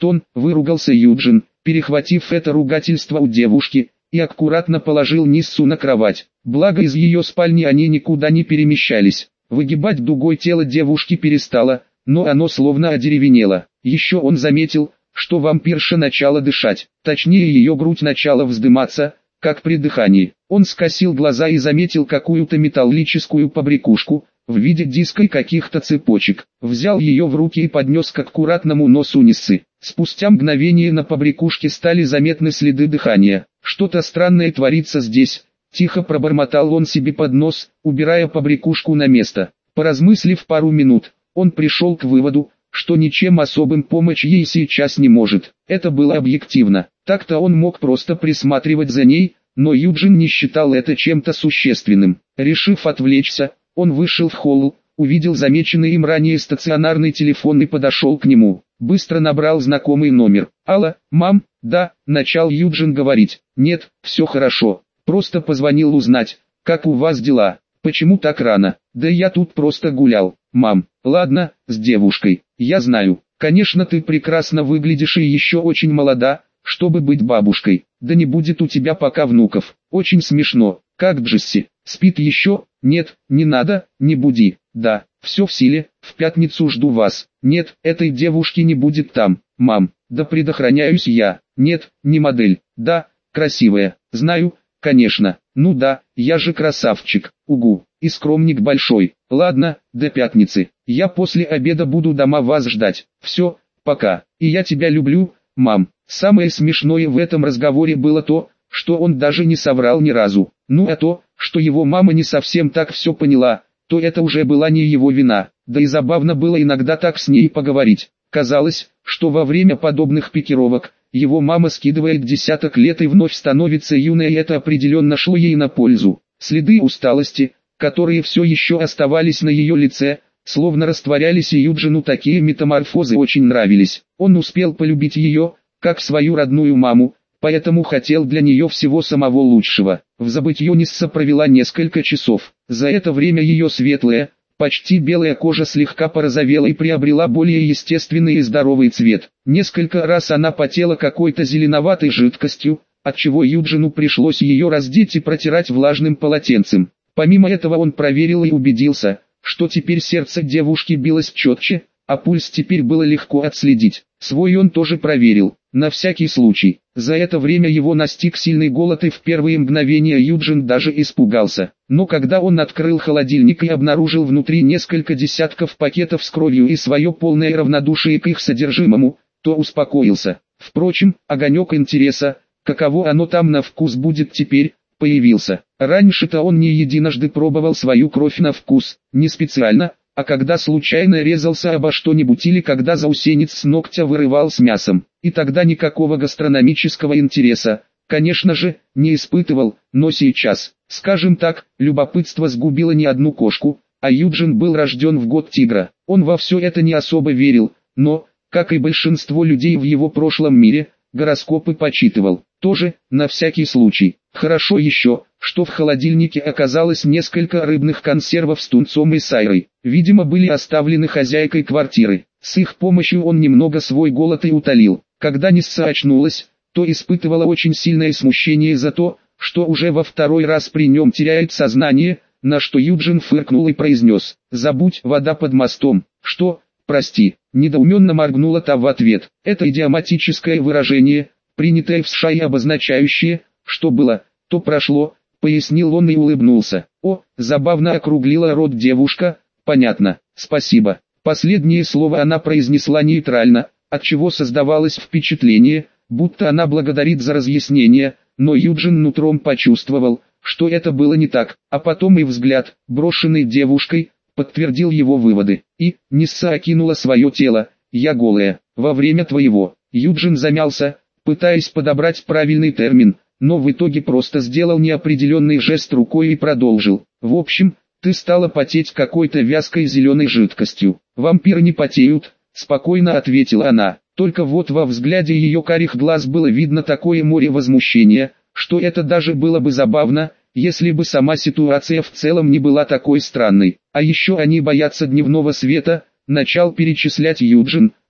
Антон, выругался Юджин, перехватив это ругательство у девушки, и аккуратно положил Ниссу на кровать. Благо из ее спальни они никуда не перемещались. Выгибать дугой тело девушки перестало, но оно словно одеревенело. Еще он заметил, что вампирша начала дышать, точнее ее грудь начала вздыматься, как при дыхании. Он скосил глаза и заметил какую-то металлическую побрякушку, в виде диска и каких-то цепочек. Взял ее в руки и поднес к аккуратному носу Ниссы. Спустя мгновение на побрякушке стали заметны следы дыхания. Что-то странное творится здесь, тихо пробормотал он себе под нос, убирая побрякушку на место. Поразмыслив пару минут, он пришел к выводу, что ничем особым помочь ей сейчас не может. Это было объективно. Так-то он мог просто присматривать за ней, но Юджин не считал это чем-то существенным. Решив отвлечься, он вышел в холл, увидел замеченный им ранее стационарный телефон и подошел к нему. Быстро набрал знакомый номер. «Алло, мам?» «Да», — начал Юджин говорить. «Нет, все хорошо. Просто позвонил узнать, как у вас дела. Почему так рано?» «Да я тут просто гулял, мам». «Ладно, с девушкой. Я знаю. Конечно, ты прекрасно выглядишь и еще очень молода, чтобы быть бабушкой. Да не будет у тебя пока внуков. Очень смешно. Как Джесси? Спит еще?» «Нет, не надо, не буди». «Да, все в силе, в пятницу жду вас». «Нет, этой девушки не будет там, мам». «Да предохраняюсь я». «Нет, не модель». «Да, красивая». «Знаю, конечно». «Ну да, я же красавчик». «Угу, и скромник большой». «Ладно, до пятницы. Я после обеда буду дома вас ждать». «Все, пока. И я тебя люблю, мам». Самое смешное в этом разговоре было то, что он даже не соврал ни разу. Ну а то, что его мама не совсем так все поняла, то это уже была не его вина. Да и забавно было иногда так с ней поговорить. Казалось, что во время подобных пикировок, его мама скидывает десяток лет и вновь становится юной, и это определенно шло ей на пользу. Следы усталости, которые все еще оставались на ее лице, словно растворялись, и Юджину такие метаморфозы очень нравились. Он успел полюбить ее, как свою родную маму, поэтому хотел для нее всего самого лучшего. В забытье Нисса провела несколько часов. За это время ее светлая, почти белая кожа слегка порозовела и приобрела более естественный и здоровый цвет. Несколько раз она потела какой-то зеленоватой жидкостью, отчего Юджину пришлось ее раздеть и протирать влажным полотенцем. Помимо этого он проверил и убедился, что теперь сердце девушки билось четче, а пульс теперь было легко отследить. Свой он тоже проверил, на всякий случай. За это время его настиг сильный голод, и в первые мгновения Юджин даже испугался. Но когда он открыл холодильник и обнаружил внутри несколько десятков пакетов с кровью и свое полное равнодушие к их содержимому, то успокоился. Впрочем, огонек интереса, каково оно там на вкус будет теперь, появился. Раньше-то он не единожды пробовал свою кровь на вкус, не специально, а когда случайно резался обо что-нибудь или когда заусенец с ногтя вырывал с мясом. И тогда никакого гастрономического интереса, конечно же, не испытывал, но сейчас, скажем так, любопытство сгубило не одну кошку, а Юджин был рожден в год тигра. Он во все это не особо верил, но, как и большинство людей в его прошлом мире, гороскопы почитывал. Тоже, на всякий случай. Хорошо еще, что в холодильнике оказалось несколько рыбных консервов с тунцом и сайрой. Видимо, были оставлены хозяйкой квартиры. С их помощью он немного свой голод и утолил. Когда Нисса очнулась, то испытывала очень сильное смущение за то, что уже во второй раз при нем теряет сознание, на что Юджин фыркнул и произнес: «Забудь, вода под мостом». «Что? Прости», недоуменно моргнула та в ответ. Это идиоматическое выражение, принятое в США и обозначающее, что было, то прошло, пояснил он и улыбнулся. «О», забавно округлила рот девушка, «понятно, спасибо». Последнее слово она произнесла нейтрально, отчего создавалось впечатление, будто она благодарит за разъяснение, но Юджин нутром почувствовал, что это было не так, а потом и взгляд, брошенный девушкой, подтвердил его выводы. И Нисса окинула свое тело. «Я голая, во время твоего». Юджин замялся, пытаясь подобрать правильный термин, но в итоге просто сделал неопределенный жест рукой и продолжил. «В общем, ты стала потеть какой-то вязкой зеленой жидкостью». «Вампиры не потеют», — спокойно ответила она. Только вот во взгляде ее карих глаз было видно такое море возмущения, что это даже было бы забавно, если бы сама ситуация в целом не была такой странной. А еще они боятся дневного света, начал перечислять Юджин,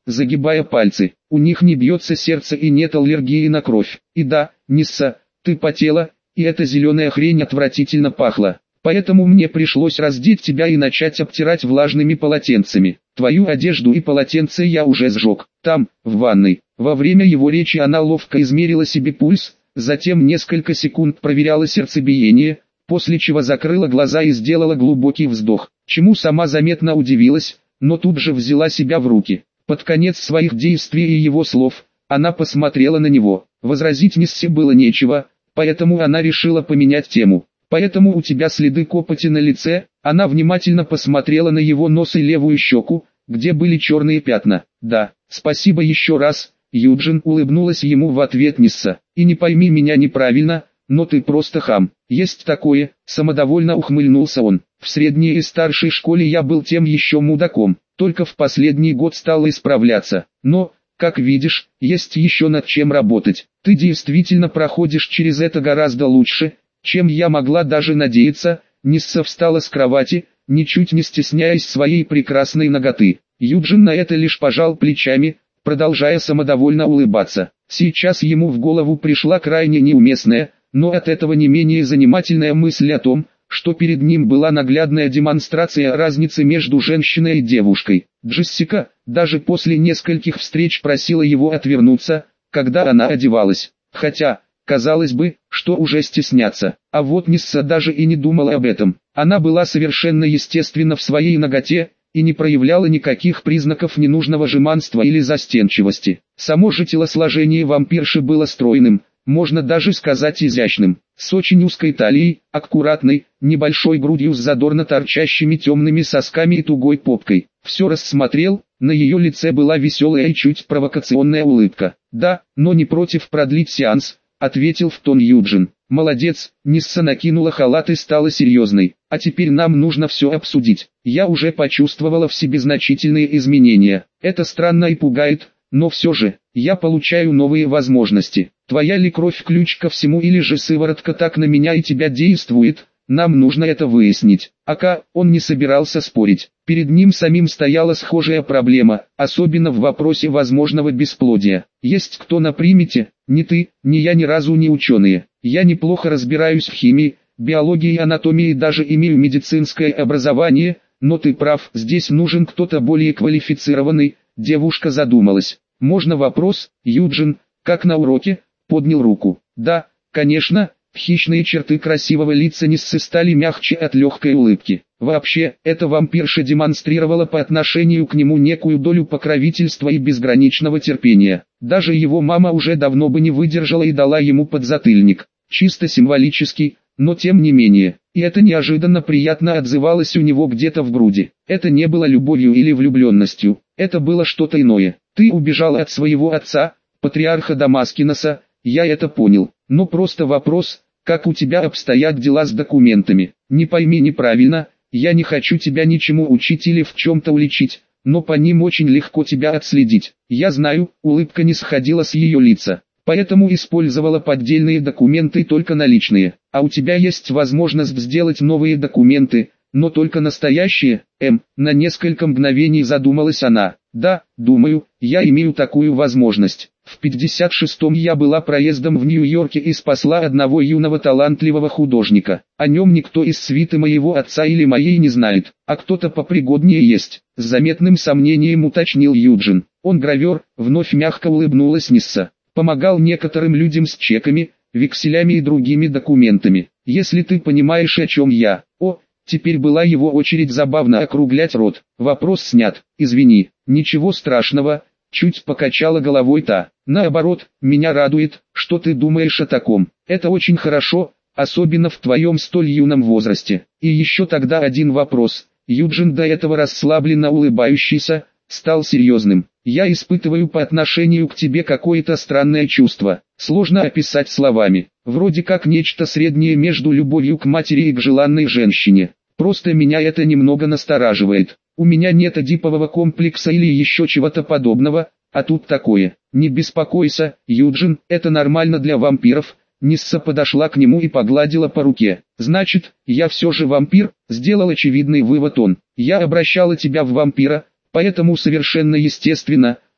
загибая пальцы. У них не бьется сердце и нет аллергии на кровь. И да, Нисса, ты потела, и эта зеленая хрень отвратительно пахла. Поэтому мне пришлось раздеть тебя и начать обтирать влажными полотенцами. Твою одежду и полотенце я уже сжег. Там, в ванной. Во время его речи она ловко измерила себе пульс, затем несколько секунд проверяла сердцебиение, после чего закрыла глаза и сделала глубокий вздох, чему сама заметно удивилась, но тут же взяла себя в руки. Под конец своих действий и его слов, она посмотрела на него. Возразить Ниссе было нечего, поэтому она решила поменять тему. «Поэтому у тебя следы копоти на лице?» Она внимательно посмотрела на его нос и левую щеку, где были черные пятна. «Да, спасибо еще раз», Юджин улыбнулась ему в ответ Нисса. «И не пойми меня неправильно, но ты просто хам. Есть такое», самодовольно ухмыльнулся он. «В средней и старшей школе я был тем еще мудаком, только в последний год стал исправляться. Но, как видишь, есть еще над чем работать. Ты действительно проходишь через это гораздо лучше, чем я могла даже надеяться». Нисса встала с кровати, ничуть не стесняясь своей прекрасной наготы. Юджин на это лишь пожал плечами, продолжая самодовольно улыбаться. Сейчас ему в голову пришла крайне неуместная, но от этого не менее занимательная мысль о том, что перед ним была наглядная демонстрация разницы между женщиной и девушкой. Джессика, даже после нескольких встреч просила его отвернуться, когда она одевалась. Хотя, казалось бы, что уже стесняться. А вот Нисса даже и не думала об этом. Она была совершенно естественна в своей наготе, и не проявляла никаких признаков ненужного жеманства или застенчивости. Само же телосложение вампирши было стройным, можно даже сказать изящным, с очень узкой талией, аккуратной, небольшой грудью с задорно торчащими темными сосками и тугой попкой. Все рассмотрел, на ее лице была веселая и чуть провокационная улыбка. «Да, но не против продлить сеанс», — ответил в тон Юджин. «Молодец», Нисса накинула халат и стала серьезной. «А теперь нам нужно все обсудить. Я уже почувствовала в себе значительные изменения. Это странно и пугает, но все же, я получаю новые возможности. Твоя ли кровь ключ ко всему или же сыворотка так на меня и тебя действует? Нам нужно это выяснить». Ака, он не собирался спорить. Перед ним самим стояла схожая проблема, особенно в вопросе возможного бесплодия. Есть кто на примете? Ни ты, ни я ни разу не ученые. Я неплохо разбираюсь в химии, биологии и анатомии, даже имею медицинское образование, но ты прав, здесь нужен кто-то более квалифицированный. Девушка задумалась. «Можно вопрос, Юджин?» Как на уроке, поднял руку. «Да, конечно». Хищные черты красивого лица Ниссы стали мягче от легкой улыбки. Вообще, эта вампирша демонстрировала по отношению к нему некую долю покровительства и безграничного терпения. Даже его мама уже давно бы не выдержала и дала ему подзатыльник. Чисто символический, но тем не менее. И это неожиданно приятно отзывалось у него где-то в груди. Это не было любовью или влюбленностью, это было что-то иное. «Ты убежала от своего отца, патриарха Дамаскиноса, я это понял. Но просто вопрос, как у тебя обстоят дела с документами? Не пойми неправильно, я не хочу тебя ничему учить или в чем-то уличить, но по ним очень легко тебя отследить. Я знаю», улыбка не сходила с ее лица. «Поэтому использовала поддельные документы только наличные. А у тебя есть возможность сделать новые документы, но только настоящие?» На несколько мгновений задумалась она. «Да, думаю, я имею такую возможность. В 56-м я была проездом в Нью-Йорке и спасла одного юного талантливого художника. О нем никто из свиты моего отца или моей не знает, а кто-то попригоднее есть», с заметным сомнением уточнил Юджин. «Он гравер», вновь мягко улыбнулась Нисса. «Помогал некоторым людям с чеками, векселями и другими документами. Если ты понимаешь, о чем я». Теперь была его очередь забавно округлять рот. «Вопрос снят, извини». «Ничего страшного», чуть покачала головой та. «Наоборот, меня радует, что ты думаешь о таком. Это очень хорошо, особенно в твоем столь юном возрасте. И еще тогда один вопрос». Юджин, до этого расслабленно улыбающийся, стал серьезным. «Я испытываю по отношению к тебе какое-то странное чувство. Сложно описать словами. Вроде как нечто среднее между любовью к матери и к желанной женщине. Просто меня это немного настораживает. У меня нет эдипового комплекса или еще чего-то подобного, а тут такое. Не беспокойся, Юджин, это нормально для вампиров». Нисса подошла к нему и погладила по руке. «Значит, я все же вампир?» Сделал очевидный вывод он. «Я обращала тебя в вампира, поэтому совершенно естественно,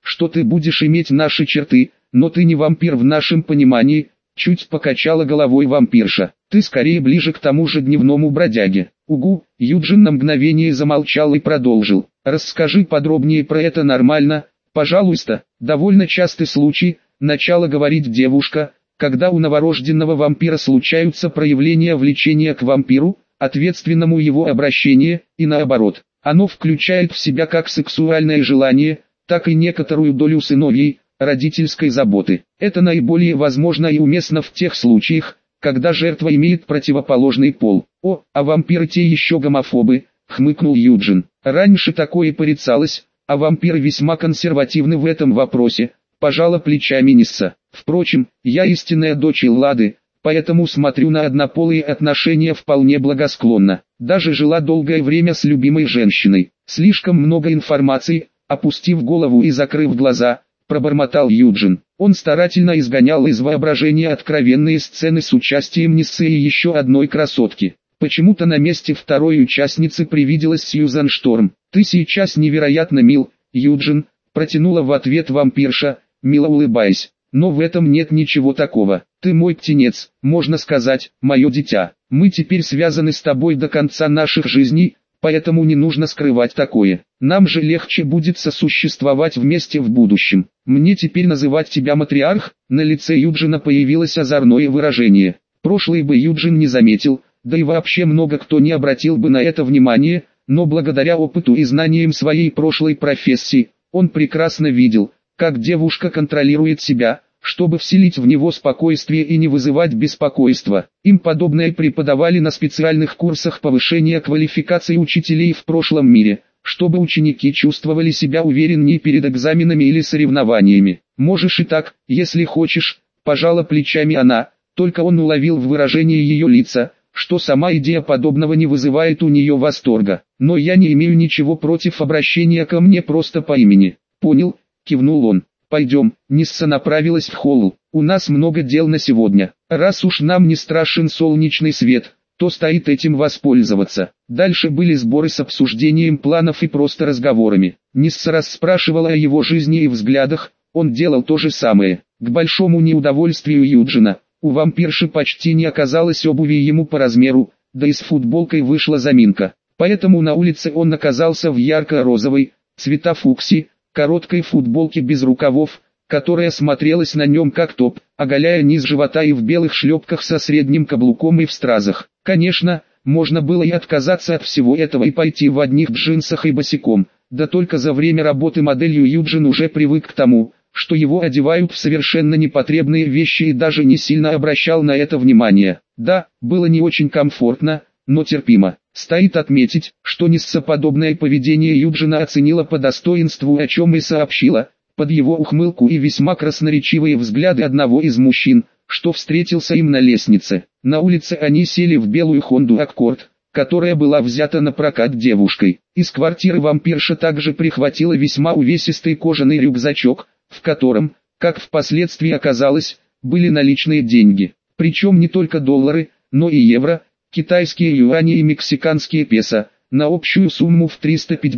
что ты будешь иметь наши черты, но ты не вампир в нашем понимании, чуть покачала головой вампирша. Ты скорее ближе к тому же дневному бродяге. Угу, Юджин на мгновение замолчал и продолжил. Расскажи подробнее про это нормально, пожалуйста. Довольно частый случай, начала говорить девушка, когда у новорожденного вампира случаются проявления влечения к вампиру, ответственному его обращение, и наоборот. Оно включает в себя как сексуальное желание, так и некоторую долю сыновей, родительской заботы. Это наиболее возможно и уместно в тех случаях, когда жертва имеет противоположный пол. О, а вампиры те еще гомофобы, хмыкнул Юджин. Раньше такое порицалось, а вампиры весьма консервативны в этом вопросе, пожала плечами Нисса. Впрочем, я истинная дочь Эллады, поэтому смотрю на однополые отношения вполне благосклонно. Даже жила долгое время с любимой женщиной. Слишком много информации, опустив голову и закрыв глаза, пробормотал Юджин. Он старательно изгонял из воображения откровенные сцены с участием Ниссы и еще одной красотки. Почему-то на месте второй участницы привиделась Сьюзан Шторм. «Ты сейчас невероятно мил, Юджин», протянула в ответ вампирша, мило улыбаясь. «Но в этом нет ничего такого. Ты мой птенец, можно сказать, мое дитя. Мы теперь связаны с тобой до конца наших жизней, поэтому не нужно скрывать такое. Нам же легче будет сосуществовать вместе в будущем. Мне теперь называть тебя матриарх?» На лице Юджина появилось озорное выражение. Прошлый бы Юджин не заметил, да и вообще много кто не обратил бы на это внимание, но благодаря опыту и знаниям своей прошлой профессии, он прекрасно видел, как девушка контролирует себя, чтобы вселить в него спокойствие и не вызывать беспокойства. Им подобное преподавали на специальных курсах повышения квалификации учителей в прошлом мире, чтобы ученики чувствовали себя увереннее перед экзаменами или соревнованиями. «Можешь и так, если хочешь», пожала плечами она, только он уловил в выражении ее лица, что сама идея подобного не вызывает у нее восторга. «Но я не имею ничего против обращения ко мне просто по имени». «Понял», кивнул он. «Пойдем». Нисса направилась в холл. «У нас много дел на сегодня. Раз уж нам не страшен солнечный свет, то стоит этим воспользоваться». Дальше были сборы с обсуждением планов и просто разговорами. Нисса расспрашивала о его жизни и взглядах, он делал то же самое. К большому неудовольствию Юджина, у вампирши почти не оказалось обуви ему по размеру, да и с футболкой вышла заминка. Поэтому на улице он оказался в ярко-розовой, цвета фуксии, короткой футболке без рукавов, которая смотрелась на нем как топ, оголяя низ живота, и в белых шлепках со средним каблуком и в стразах. Конечно, можно было и отказаться от всего этого и пойти в одних джинсах и босиком, да только за время работы моделью Юджин уже привык к тому, что его одевают в совершенно непотребные вещи, и даже не сильно обращал на это внимание. Да, было не очень комфортно, но терпимо. Стоит отметить, что Нисса подобное поведение Юджина оценила по достоинству, о чем и сообщила, под его ухмылку и весьма красноречивые взгляды одного из мужчин, что встретился им на лестнице. На улице они сели в белую Honda Accord, которая была взята на прокат девушкой. Из квартиры вампирша также прихватила весьма увесистый кожаный рюкзачок, в котором, как впоследствии оказалось, были наличные деньги. Причем не только доллары, но и евро, китайские юани и мексиканские песо, на общую сумму в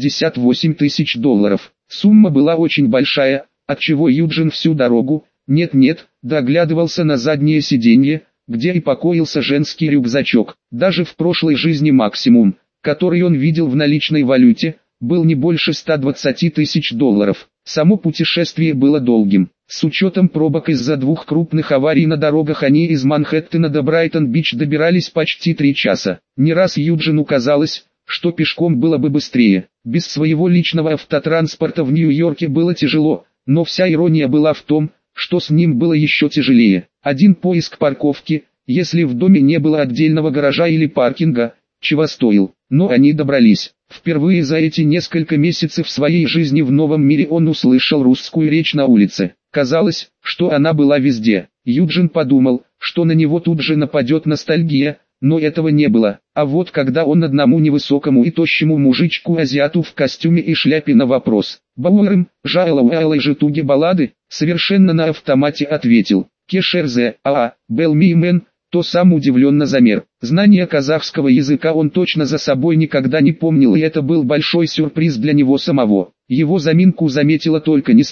358 тысяч долларов. Сумма была очень большая, отчего Юджин всю дорогу, нет-нет, доглядывался на заднее сиденье, где и покоился женский рюкзачок. Даже в прошлой жизни максимум, который он видел в наличной валюте, был не больше 120 тысяч долларов. Само путешествие было долгим. С учетом пробок из-за двух крупных аварий на дорогах они из Манхэттена до Брайтон-Бич добирались почти 3 часа. Не раз Юджину казалось, что пешком было бы быстрее. Без своего личного автотранспорта в Нью-Йорке было тяжело, но вся ирония была в том, что с ним было еще тяжелее. Один поиск парковки, если в доме не было отдельного гаража или паркинга, чего стоил. Но они добрались. Впервые за эти несколько месяцев своей жизни в новом мире он услышал русскую речь на улице. Казалось, что она была везде. Юджин подумал, что на него тут же нападет ностальгия, но этого не было. А вот когда он одному невысокому и тощему мужичку-азиату в костюме и шляпе на вопрос «Бауэрм, жайлауэлай житуги баллады?» совершенно на автомате ответил «Кешерзе, белмимен», то сам удивленно замер. Знание казахского языка он точно за собой никогда не помнил, и это был большой сюрприз для него самого. Его заминку заметила только Нисса,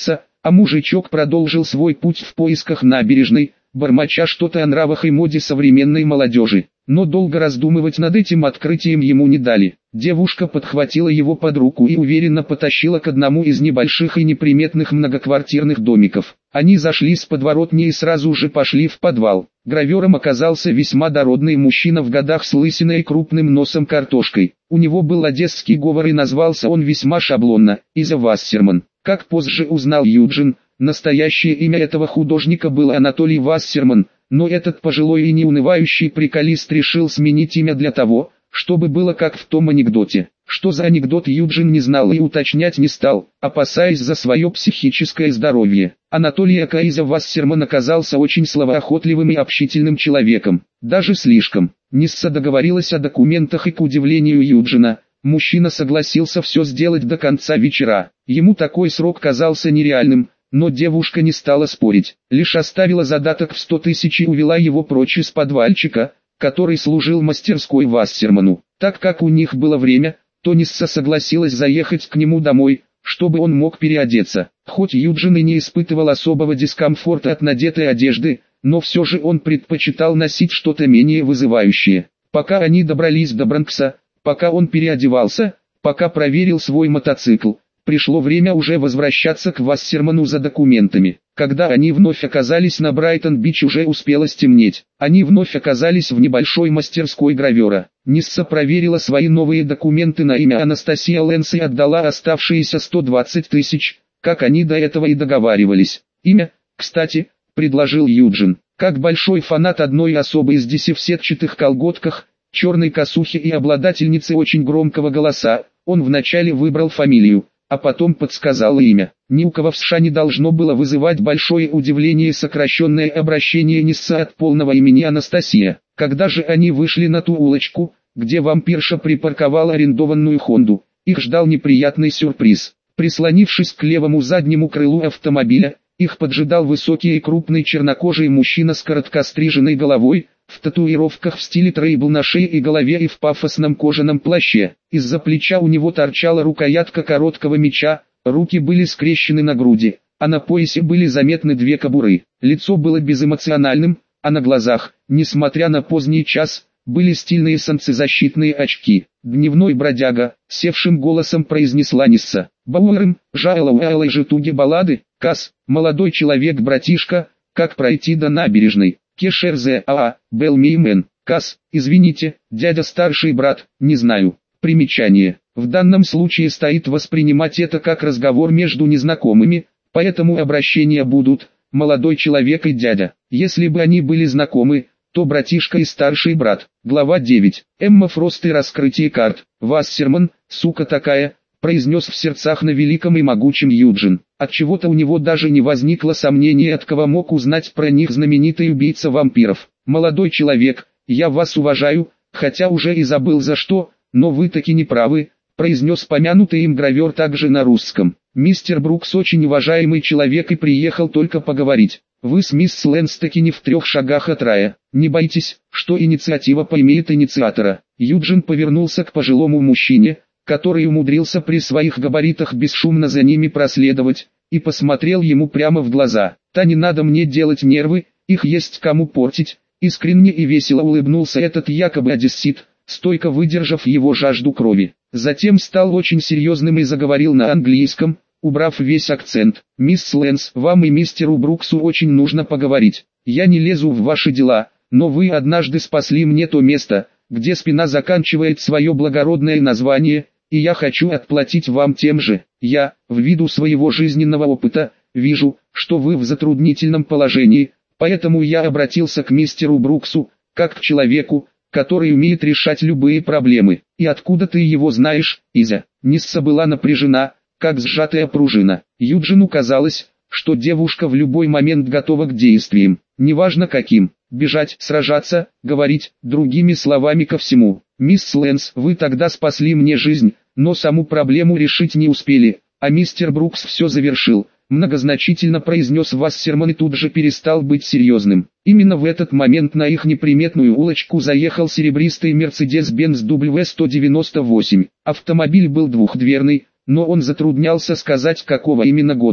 А мужичок продолжил свой путь в поисках набережной, бормоча что-то о нравах и моде современной молодежи. Но долго раздумывать над этим открытием ему не дали. Девушка подхватила его под руку и уверенно потащила к одному из небольших и неприметных многоквартирных домиков. Они зашли с подворотни и сразу же пошли в подвал. Гравером оказался весьма дородный мужчина в годах с лысиной и крупным носом картошкой. У него был одесский говор и назвался он весьма шаблонно – Изя Вассерман. Как позже узнал Юджин, настоящее имя этого художника было Анатолий Вассерман, но этот пожилой и неунывающий приколист решил сменить имя для того, чтобы было как в том анекдоте. Что за анекдот Юджин не знал и уточнять не стал, опасаясь за свое психическое здоровье. Анатолий Изя Вассерман оказался очень словоохотливым и общительным человеком, даже слишком. Нисса договорилась о документах и, к удивлению Юджина, мужчина согласился все сделать до конца вечера. Ему такой срок казался нереальным, но девушка не стала спорить, лишь оставила задаток в 100 тысяч и увела его прочь из подвальчика, который служил мастерской Вассерману. Так как у них было время, то Нисса согласилась заехать к нему домой, чтобы он мог переодеться. Хоть Юджин и не испытывал особого дискомфорта от надетой одежды, но все же он предпочитал носить что-то менее вызывающее. Пока они добрались до Бронкса, пока он переодевался, пока проверил свой мотоцикл, пришло время уже возвращаться к Вассерману за документами. Когда они вновь оказались на Брайтон-Бич, уже успело стемнеть. Они вновь оказались в небольшой мастерской гравера. Нисса проверила свои новые документы на имя Анастасия Лэнс и отдала оставшиеся 120 тысяч, как они до этого и договаривались. Имя, кстати, предложил Юджин. Как большой фанат одной особы из DC в сетчатых колготках, черной косухе и обладательницы очень громкого голоса, он вначале выбрал фамилию, а потом подсказал имя. Ни у кого в США не должно было вызывать большое удивление сокращенное обращение Нисса от полного имени Анастасия. Когда же они вышли на ту улочку, где вампирша припарковала арендованную Хонду, их ждал неприятный сюрприз. Прислонившись к левому заднему крылу автомобиля, их поджидал высокий и крупный чернокожий мужчина с короткостриженной головой, в татуировках в стиле трейбл на шее и голове и в пафосном кожаном плаще. Из-за плеча у него торчала рукоятка короткого меча, руки были скрещены на груди, а на поясе были заметны две кобуры. Лицо было безэмоциональным, а на глазах, несмотря на поздний час, были стильные солнцезащитные очки. Дневной бродяга, севшим голосом произнесла Нисса. Бауэрм, жаловалой житуги баллады, Кас, молодой человек братишка, как пройти до набережной. Кешер зе Белмеймен, Кас, извините, дядя старший брат, не знаю. Примечание. В данном случае стоит воспринимать это как разговор между незнакомыми, поэтому обращения будут молодой человек и дядя. Если бы они были знакомы, то братишка и старший брат. Глава 9. Эмма Фрост и раскрытие карт. Вассерман, сука такая, произнес в сердцах на великом и могучем Юджин. Отчего-то у него даже не возникло сомнений, от кого мог узнать про них знаменитый убийца вампиров. Молодой человек, я вас уважаю, хотя уже и забыл за что, но вы таки не правы, произнес помянутый им гравер также на русском. Мистер Брукс очень уважаемый человек и приехал только поговорить. Вы с мисс Лэнс таки не в 3 шагах от рая. Не бойтесь, что инициатива поимеет инициатора. Юджин повернулся к пожилому мужчине, который умудрился при своих габаритах бесшумно за ними проследовать, и посмотрел ему прямо в глаза. «Та не надо мне делать нервы, их есть кому портить», искренне и весело улыбнулся этот якобы одессит, стойко выдержав его жажду крови. Затем стал очень серьезным и заговорил на английском, убрав весь акцент. «Мисс Лэнс, вам и мистеру Бруксу очень нужно поговорить. Я не лезу в ваши дела, но вы однажды спасли мне то место, где спина заканчивает свое благородное название, и я хочу отплатить вам тем же. Я, ввиду своего жизненного опыта, вижу, что вы в затруднительном положении, поэтому я обратился к мистеру Бруксу, как к человеку, который умеет решать любые проблемы. И откуда ты его знаешь, Изя?» Нисса была напряжена, как сжатая пружина. Юджину казалось, что девушка в любой момент готова к действиям, неважно каким, бежать, сражаться, говорить, другими словами ко всему. «Мисс Лэнс, вы тогда спасли мне жизнь, но саму проблему решить не успели, а мистер Брукс все завершил», многозначительно произнес Вассерман и тут же перестал быть серьезным. Именно в этот момент на их неприметную улочку заехал серебристый Mercedes-Benz W198. Автомобиль был двухдверный, но он затруднялся сказать, какого именно года.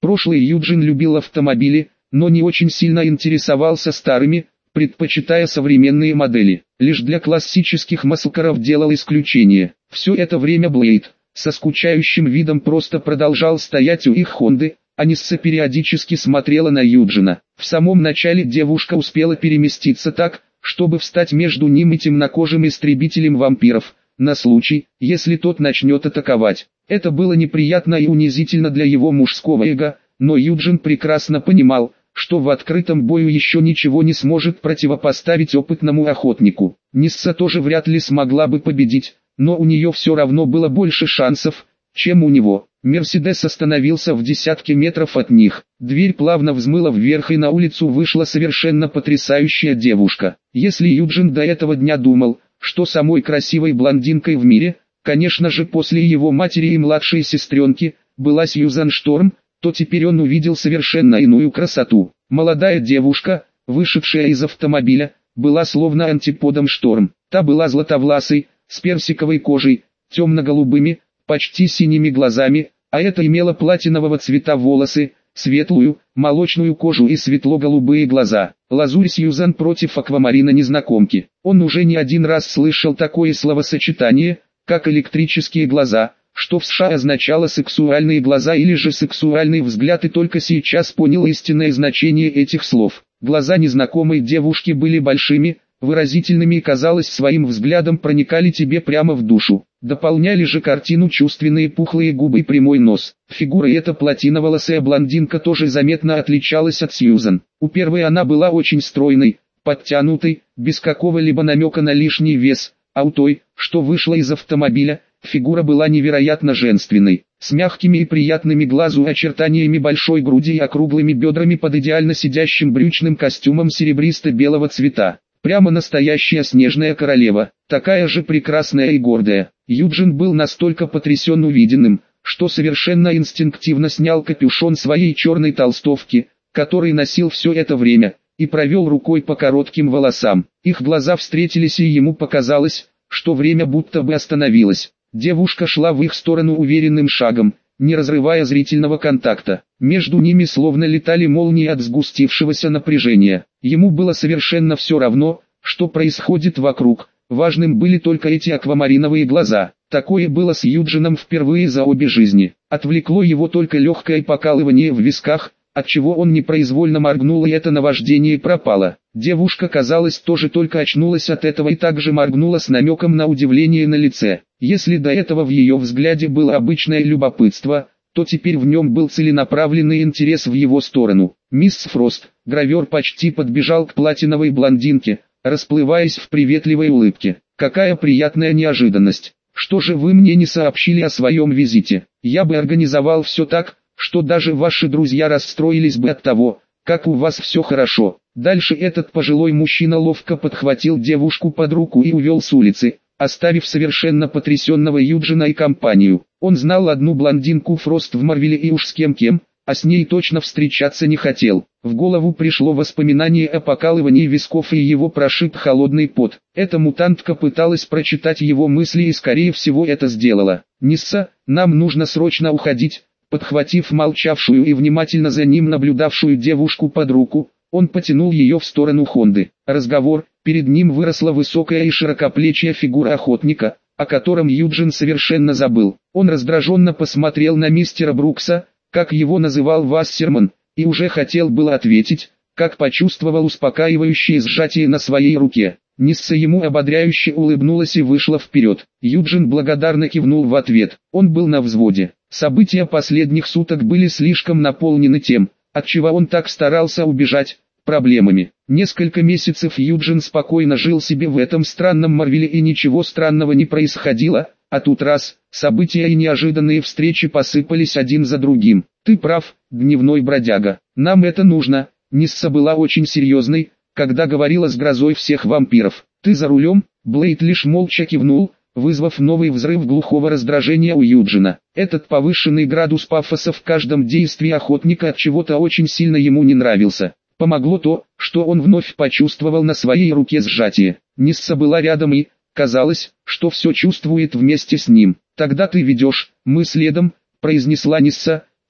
Прошлый Юджин любил автомобили, но не очень сильно интересовался старыми, предпочитая современные модели. Лишь для классических маслкаров делал исключение. Все это время Блейд, со скучающим видом просто продолжал стоять у их Хонды, а Нисса периодически смотрела на Юджина. В самом начале девушка успела переместиться так, чтобы встать между ним и темнокожим истребителем вампиров, на случай, если тот начнет атаковать. Это было неприятно и унизительно для его мужского эго, но Юджин прекрасно понимал, что в открытом бою еще ничего не сможет противопоставить опытному охотнику. Нисса тоже вряд ли смогла бы победить, но у нее все равно было больше шансов, чем у него. Мерседес остановился в десятке метров от них. Дверь плавно взмыла вверх и на улицу вышла совершенно потрясающая девушка. Если Юджин до этого дня думал, что самой красивой блондинкой в мире, конечно же после его матери и младшей сестренки, была Сьюзан Шторм, то теперь он увидел совершенно иную красоту. Молодая девушка, вышедшая из автомобиля, была словно антиподом Шторм. Та была златовласой, с персиковой кожей, темно-голубыми, почти синими глазами, а это имело платинового цвета волосы, светлую, молочную кожу и светло-голубые глаза. Лазурь Сьюзан против аквамарина незнакомки. Он уже не один раз слышал такое словосочетание, как электрические глаза, что в США означало сексуальные глаза или же сексуальный взгляд, и только сейчас понял истинное значение этих слов. Глаза незнакомой девушки были большими, выразительными и, казалось, своим взглядом проникали тебе прямо в душу. Дополняли же картину чувственные пухлые губы и прямой нос. Фигура эта платиноволосая блондинка тоже заметно отличалась от Сьюзан. У первой она была очень стройной, подтянутой, без какого-либо намека на лишний вес, а у той, что вышла из автомобиля, фигура была невероятно женственной, с мягкими и приятными глазу очертаниями большой груди и округлыми бедрами под идеально сидящим брючным костюмом серебристо-белого цвета. Прямо настоящая снежная королева, такая же прекрасная и гордая. Юджин был настолько потрясен увиденным, что совершенно инстинктивно снял капюшон своей черной толстовки, который носил все это время, и провел рукой по коротким волосам. Их глаза встретились, и ему показалось, что время будто бы остановилось. Девушка шла в их сторону уверенным шагом, не разрывая зрительного контакта. Между ними словно летали молнии от сгустившегося напряжения. Ему было совершенно все равно, что происходит вокруг. Важным были только эти аквамариновые глаза. Такое было с Юджином впервые за обе жизни. Отвлекло его только легкое покалывание в висках, отчего он непроизвольно моргнул, и это наваждение пропало. Девушка, казалось, тоже только очнулась от этого и также моргнула с намеком на удивление на лице. Если до этого в ее взгляде было обычное любопытство, то теперь в нем был целенаправленный интерес в его сторону. «Мисс Фрост», гравер почти подбежал к платиновой блондинке, расплываясь в приветливой улыбке. «Какая приятная неожиданность! Что же вы мне не сообщили о своем визите? Я бы организовал все так, что даже ваши друзья расстроились бы от того, как у вас все хорошо». Дальше этот пожилой мужчина ловко подхватил девушку под руку и увел с улицы, оставив совершенно потрясенного Юджина и компанию. Он знал одну блондинку Фрост в Марвеле и уж с кем-кем, а с ней точно встречаться не хотел. В голову пришло воспоминание о покалывании висков, и его прошиб холодный пот. Эта мутантка пыталась прочитать его мысли и скорее всего это сделала. «Нисса, нам нужно срочно уходить». Подхватив молчавшую и внимательно за ним наблюдавшую девушку под руку, он потянул ее в сторону Хонды. Разговор, перед ним выросла высокая и широкоплечья фигура охотника, о котором Юджин совершенно забыл. Он раздраженно посмотрел на мистера Брукса, как его называл Вассерман, и уже хотел было ответить, как почувствовал успокаивающее сжатие на своей руке. Нисса ему ободряюще улыбнулась и вышла вперед. Юджин благодарно кивнул в ответ. Он был на взводе. События последних суток были слишком наполнены тем, от чего он так старался убежать, проблемами. Несколько месяцев Юджин спокойно жил себе в этом странном Марвеле, и ничего странного не происходило, а тут раз, события и неожиданные встречи посыпались один за другим. «Ты прав, дневной бродяга, нам это нужно». Нисса была очень серьезной, когда говорила с грозой всех вампиров. «Ты за рулем?» Блейд лишь молча кивнул, вызвав новый взрыв глухого раздражения у Юджина. Этот повышенный градус пафоса в каждом действии охотника от чего-то очень сильно ему не нравился. Помогло то, что он вновь почувствовал на своей руке сжатие. Нисса была рядом и, казалось, что все чувствует вместе с ним. «Тогда ты ведешь, мы следом», — произнесла Нисса,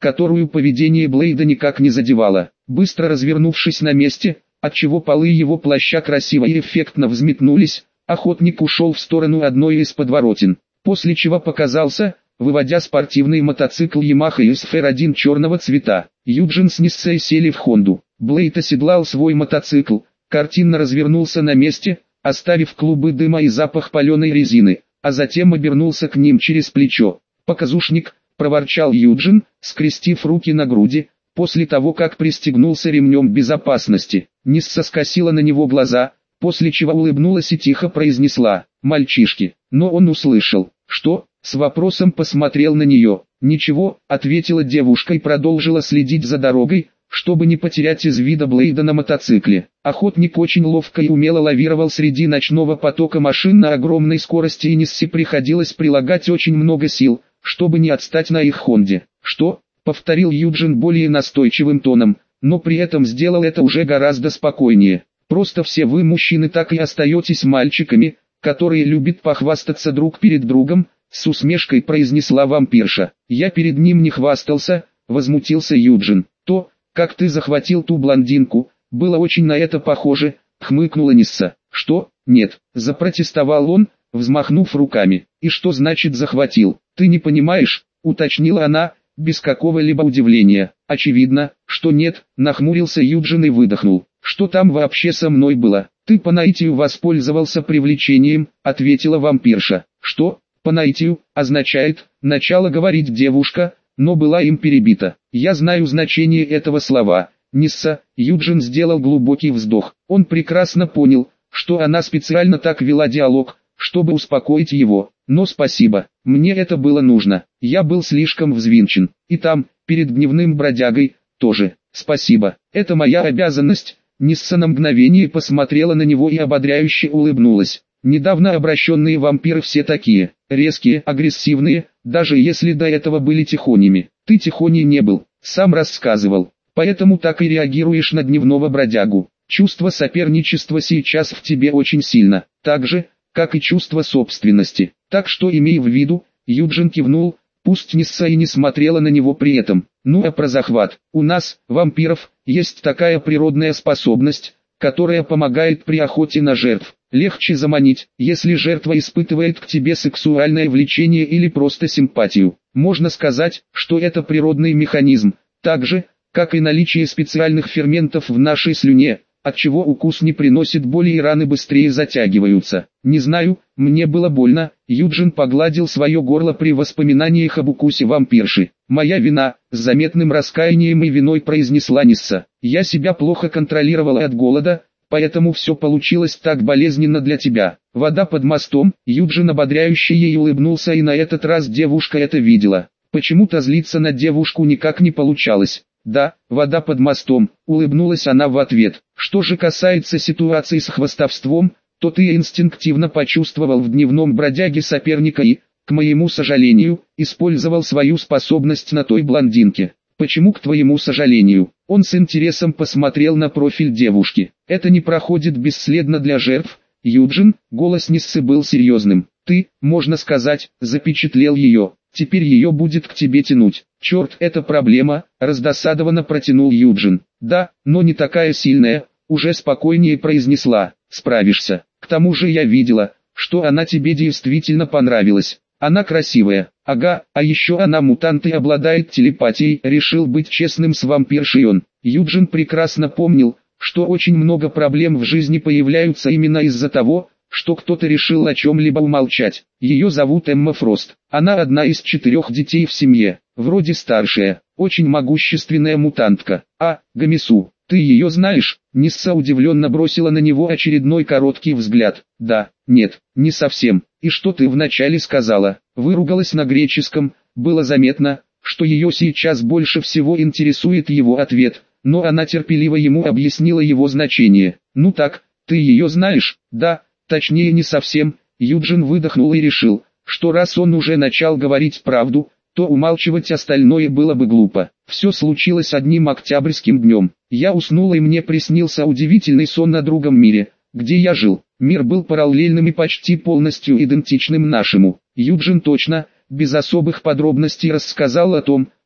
которую поведение Блейда никак не задевало. Быстро развернувшись на месте, отчего полы его плаща красиво и эффектно взметнулись, охотник ушел в сторону одной из подворотен, после чего показался, выводя спортивный мотоцикл Yamaha SFR1 черного цвета. Юджин с Ниссой сели в Хонду. Блейд оседлал свой мотоцикл, картинно развернулся на месте, оставив клубы дыма и запах паленой резины, а затем обернулся к ним через плечо. «Показушник», — проворчал Юджин, скрестив руки на груди, после того как пристегнулся ремнем безопасности. Нисса скосила на него глаза, после чего улыбнулась и тихо произнесла: «Мальчишки». Но он услышал, что, с вопросом посмотрел на нее. «Ничего», — ответила девушка и продолжила следить за дорогой, чтобы не потерять из вида Блейда на мотоцикле. Охотник очень ловко и умело лавировал среди ночного потока машин на огромной скорости, и Ниссе приходилось прилагать очень много сил, чтобы не отстать на их Хонде. «Что?» — повторил Юджин более настойчивым тоном, но при этом сделал это уже гораздо спокойнее. «Просто все вы, мужчины, так и остаетесь мальчиками, которые любят похвастаться друг перед другом», — с усмешкой произнесла вампирша. «Я перед ним не хвастался», — возмутился Юджин. «То, как ты захватил ту блондинку, было очень на это похоже», — хмыкнула Нисса. «Что? Нет», — запротестовал он, взмахнув руками. «И что значит захватил? Ты не понимаешь?» — уточнила она, без какого-либо удивления. «Очевидно, что нет», — нахмурился Юджин и выдохнул. «Что там вообще со мной было?» «Ты по наитию воспользовался привлечением», — ответила вампирша. «Что?» «По наитию» означает «начало говорить девушка», но была им перебита. «Я знаю значение этого слова, Нисса». Юджин сделал глубокий вздох. Он прекрасно понял, что она специально так вела диалог, чтобы успокоить его. «Но спасибо, мне это было нужно. Я был слишком взвинчен. И там, перед гневным бродягой, тоже. Спасибо, это моя обязанность». Нисса на мгновение посмотрела на него и ободряюще улыбнулась. «Недавно обращенные вампиры все такие, резкие, агрессивные, даже если до этого были тихонями. Ты тихоней не был, сам рассказывал, поэтому так и реагируешь на дневного бродягу. Чувство соперничества сейчас в тебе очень сильно, так же, как и чувство собственности. Так что имей в виду». Юджин кивнул, пусть Нисса и не смотрела на него при этом. «Ну а про захват? У нас, вампиров, есть такая природная способность, которая помогает при охоте на жертв. Легче заманить, если жертва испытывает к тебе сексуальное влечение или просто симпатию. Можно сказать, что это природный механизм, так же, как и наличие специальных ферментов в нашей слюне, отчего укус не приносит боли и раны быстрее затягиваются. Не знаю, мне было больно». Юджин погладил свое горло при воспоминаниях об укусе вампирши. «Моя вина», — с заметным раскаянием и виной произнесла Нисса. «Я себя плохо контролировала от голода, поэтому все получилось так болезненно для тебя». «Вода под мостом», — Юджин ободряюще ей улыбнулся, и на этот раз девушка это видела. Почему-то злиться на девушку никак не получалось. «Да, вода под мостом», — улыбнулась она в ответ. «Что же касается ситуации с хвастовством, то ты инстинктивно почувствовал в дневном бродяге соперника и, к моему сожалению, использовал свою способность на той блондинке». «Почему к твоему сожалению?» Он с интересом посмотрел на профиль девушки. «Это не проходит бесследно для жертв, Юджин», голос Ниссы был серьезным. «Ты, можно сказать, запечатлел ее. Теперь ее будет к тебе тянуть». «Черт, это проблема», — раздосадованно протянул Юджин. «Да, но не такая сильная», — уже спокойнее произнесла. «Справишься. К тому же я видела, что она тебе действительно понравилась. Она красивая». «Ага, а еще она мутант и обладает телепатией», — решил быть честным с вампиршей он. Юджин прекрасно помнил, что очень много проблем в жизни появляются именно из-за того, что кто-то решил о чем-либо умолчать. Ее зовут Эмма Фрост. Она одна из 4 детей в семье, вроде старшая, очень могущественная мутантка. «А, Гамису, ты ее знаешь?» Нисса удивленно бросила на него очередной короткий взгляд. «Да, нет, не совсем. И что ты вначале сказала?» Выругалась на греческом. Было заметно, что ее сейчас больше всего интересует его ответ, но она терпеливо ему объяснила его значение. «Ну так, ты ее знаешь?» «Да, точнее не совсем». Юджин выдохнул и решил, что раз он уже начал говорить правду, то умалчивать остальное было бы глупо. Все случилось одним октябрьским днем. Я уснула, и мне приснился удивительный сон на другом мире, где я жил. Мир был параллельным и почти полностью идентичным нашему. Юджин точно, без особых подробностей рассказал о том,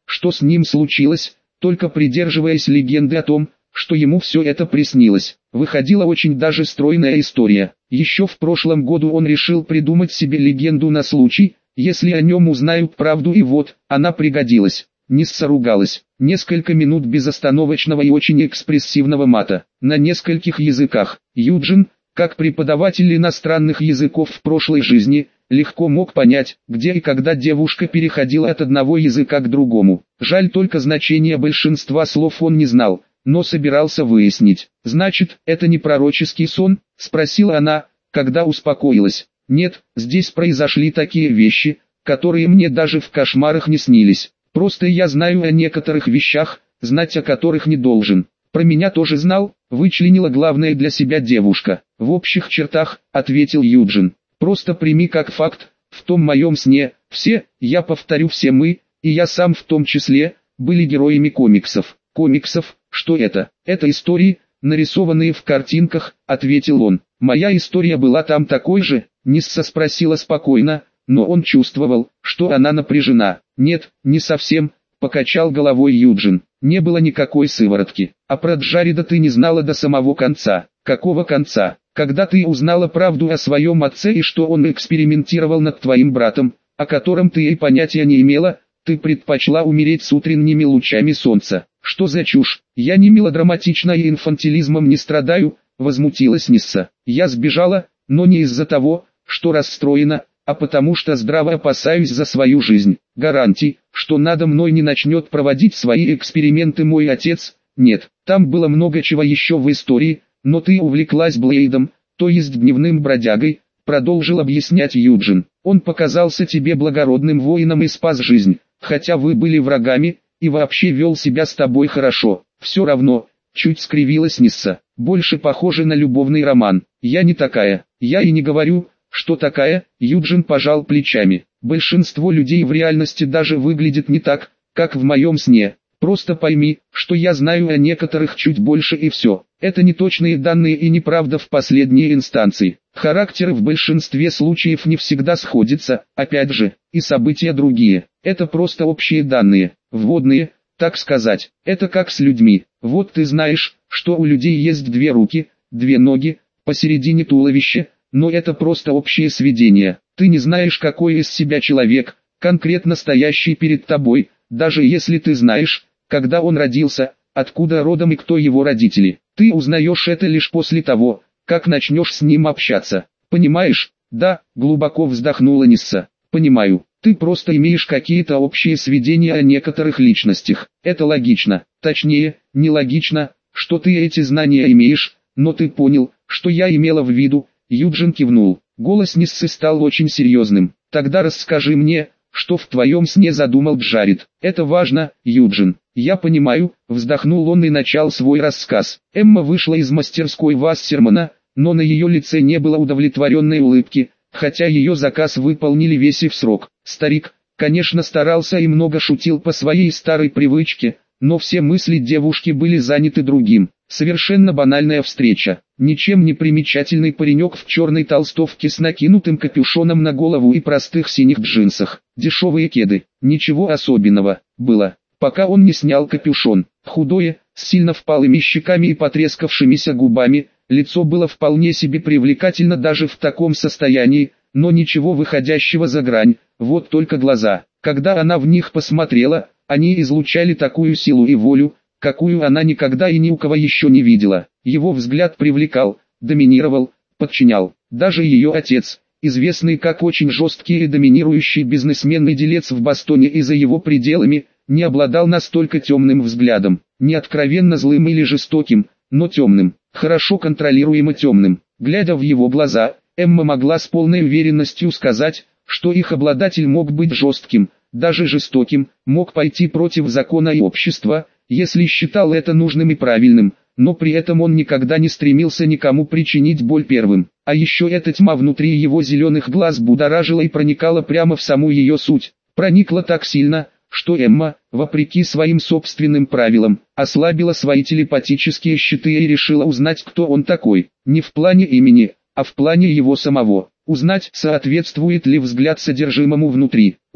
что с ним случилось, только придерживаясь легенды о том, что ему все это приснилось. Выходила очень даже стройная история. Еще в прошлом году он решил придумать себе легенду на случай, если о нем узнают правду, и вот, она пригодилась. Нисса ругалась. Несколько минут безостановочного и очень экспрессивного мата. На нескольких языках. Юджин, как преподаватель иностранных языков в прошлой жизни, легко мог понять, где и когда девушка переходила от одного языка к другому. Жаль, только значение большинства слов он не знал, но собирался выяснить. «Значит, это не пророческий сон?» – спросила она, когда успокоилась. «Нет, здесь произошли такие вещи, которые мне даже в кошмарах не снились. Просто я знаю о некоторых вещах, знать о которых не должен». «Про меня тоже знал?» – вычленила главное для себя девушка. «В общих чертах», – ответил Юджин. «Просто прими как факт, в том моем сне, все, я повторю, все мы, и я сам в том числе, были героями комиксов». «Комиксов? Что это?» «Это истории, нарисованные в картинках», — ответил он. «Моя история была там такой же?» Нисса спросила спокойно, но он чувствовал, что она напряжена. «Нет, не совсем», — покачал головой Юджин. «Не было никакой сыворотки. А про Джареда ты не знала до самого конца». «Какого конца?» «Когда ты узнала правду о своем отце и что он экспериментировал над твоим братом, о котором ты и понятия не имела, ты предпочла умереть с утренними лучами солнца». «Что за чушь? Я не мелодраматична и инфантилизмом не страдаю», — возмутилась Нисса. «Я сбежала, но не из-за того, что расстроена, а потому что здраво опасаюсь за свою жизнь. Гарантий, что надо мной не начнет проводить свои эксперименты мой отец, нет. Там было много чего еще в истории, но ты увлеклась Блейдом, то есть дневным бродягой», — продолжил объяснять Юджин. «Он показался тебе благородным воином и спас жизнь, хотя вы были врагами, и вообще вел себя с тобой хорошо. Все равно», — чуть скривилась Нисса, — «больше похоже на любовный роман. Я не такая». «Я и не говорю, что такая», — Юджин пожал плечами. «Большинство людей в реальности даже выглядит не так, как в моем сне. Просто пойми, что я знаю о некоторых чуть больше и все. Это не точные данные и неправда в последней инстанции. Характеры в большинстве случаев не всегда сходятся, опять же, и события другие. Это просто общие данные, вводные, так сказать. Это как с людьми. Вот ты знаешь, что у людей есть две руки, две ноги, посередине туловища, но это просто общее сведение. Ты не знаешь, какой из себя человек, конкретно стоящий перед тобой, даже если ты знаешь, когда он родился, откуда родом и кто его родители. Ты узнаешь это лишь после того, как начнешь с ним общаться. Понимаешь?» «Да», — глубоко вздохнула Нисса. «Понимаю. Ты просто имеешь какие-то общие сведения о некоторых личностях. Это логично. Точнее, нелогично, что ты эти знания имеешь, но ты понял, что я имела в виду». Юджин кивнул. Голос Ниссы стал очень серьезным. «Тогда расскажи мне, что в твоем сне задумал Джаред. Это важно, Юджин». «Я понимаю», — вздохнул он и начал свой рассказ. Эмма вышла из мастерской Вассермана, но на ее лице не было удовлетворенной улыбки, хотя ее заказ выполнили весь и в срок. Старик, конечно, старался и много шутил по своей старой привычке, но все мысли девушки были заняты другим. Совершенно банальная встреча. Ничем не примечательный паренек в черной толстовке с накинутым капюшоном на голову и простых синих джинсах. Дешевые кеды. Ничего особенного. Было, пока он не снял капюшон. Худое, с сильно впалыми щеками и потрескавшимися губами, лицо было вполне себе привлекательно даже в таком состоянии, но ничего выходящего за грань, вот только глаза. Когда она в них посмотрела, они излучали такую силу и волю, какую она никогда и ни у кого еще не видела. Его взгляд привлекал, доминировал, подчинял. Даже ее отец, известный как очень жесткий и доминирующий бизнесмен и делец в Бостоне и за его пределами, не обладал настолько темным взглядом, не откровенно злым или жестоким, но темным, хорошо контролируемо темным. Глядя в его глаза, Эмма могла с полной уверенностью сказать, что их обладатель мог быть жестким, даже жестоким, мог пойти против закона и общества, если считал это нужным и правильным, но при этом он никогда не стремился никому причинить боль первым. А еще эта тьма внутри его зеленых глаз будоражила и проникала прямо в саму ее суть. Проникла так сильно, что Эмма, вопреки своим собственным правилам, ослабила свои телепатические щиты и решила узнать, кто он такой. Не в плане имени, а в плане его самого. Узнать, соответствует ли взгляд содержимому внутри.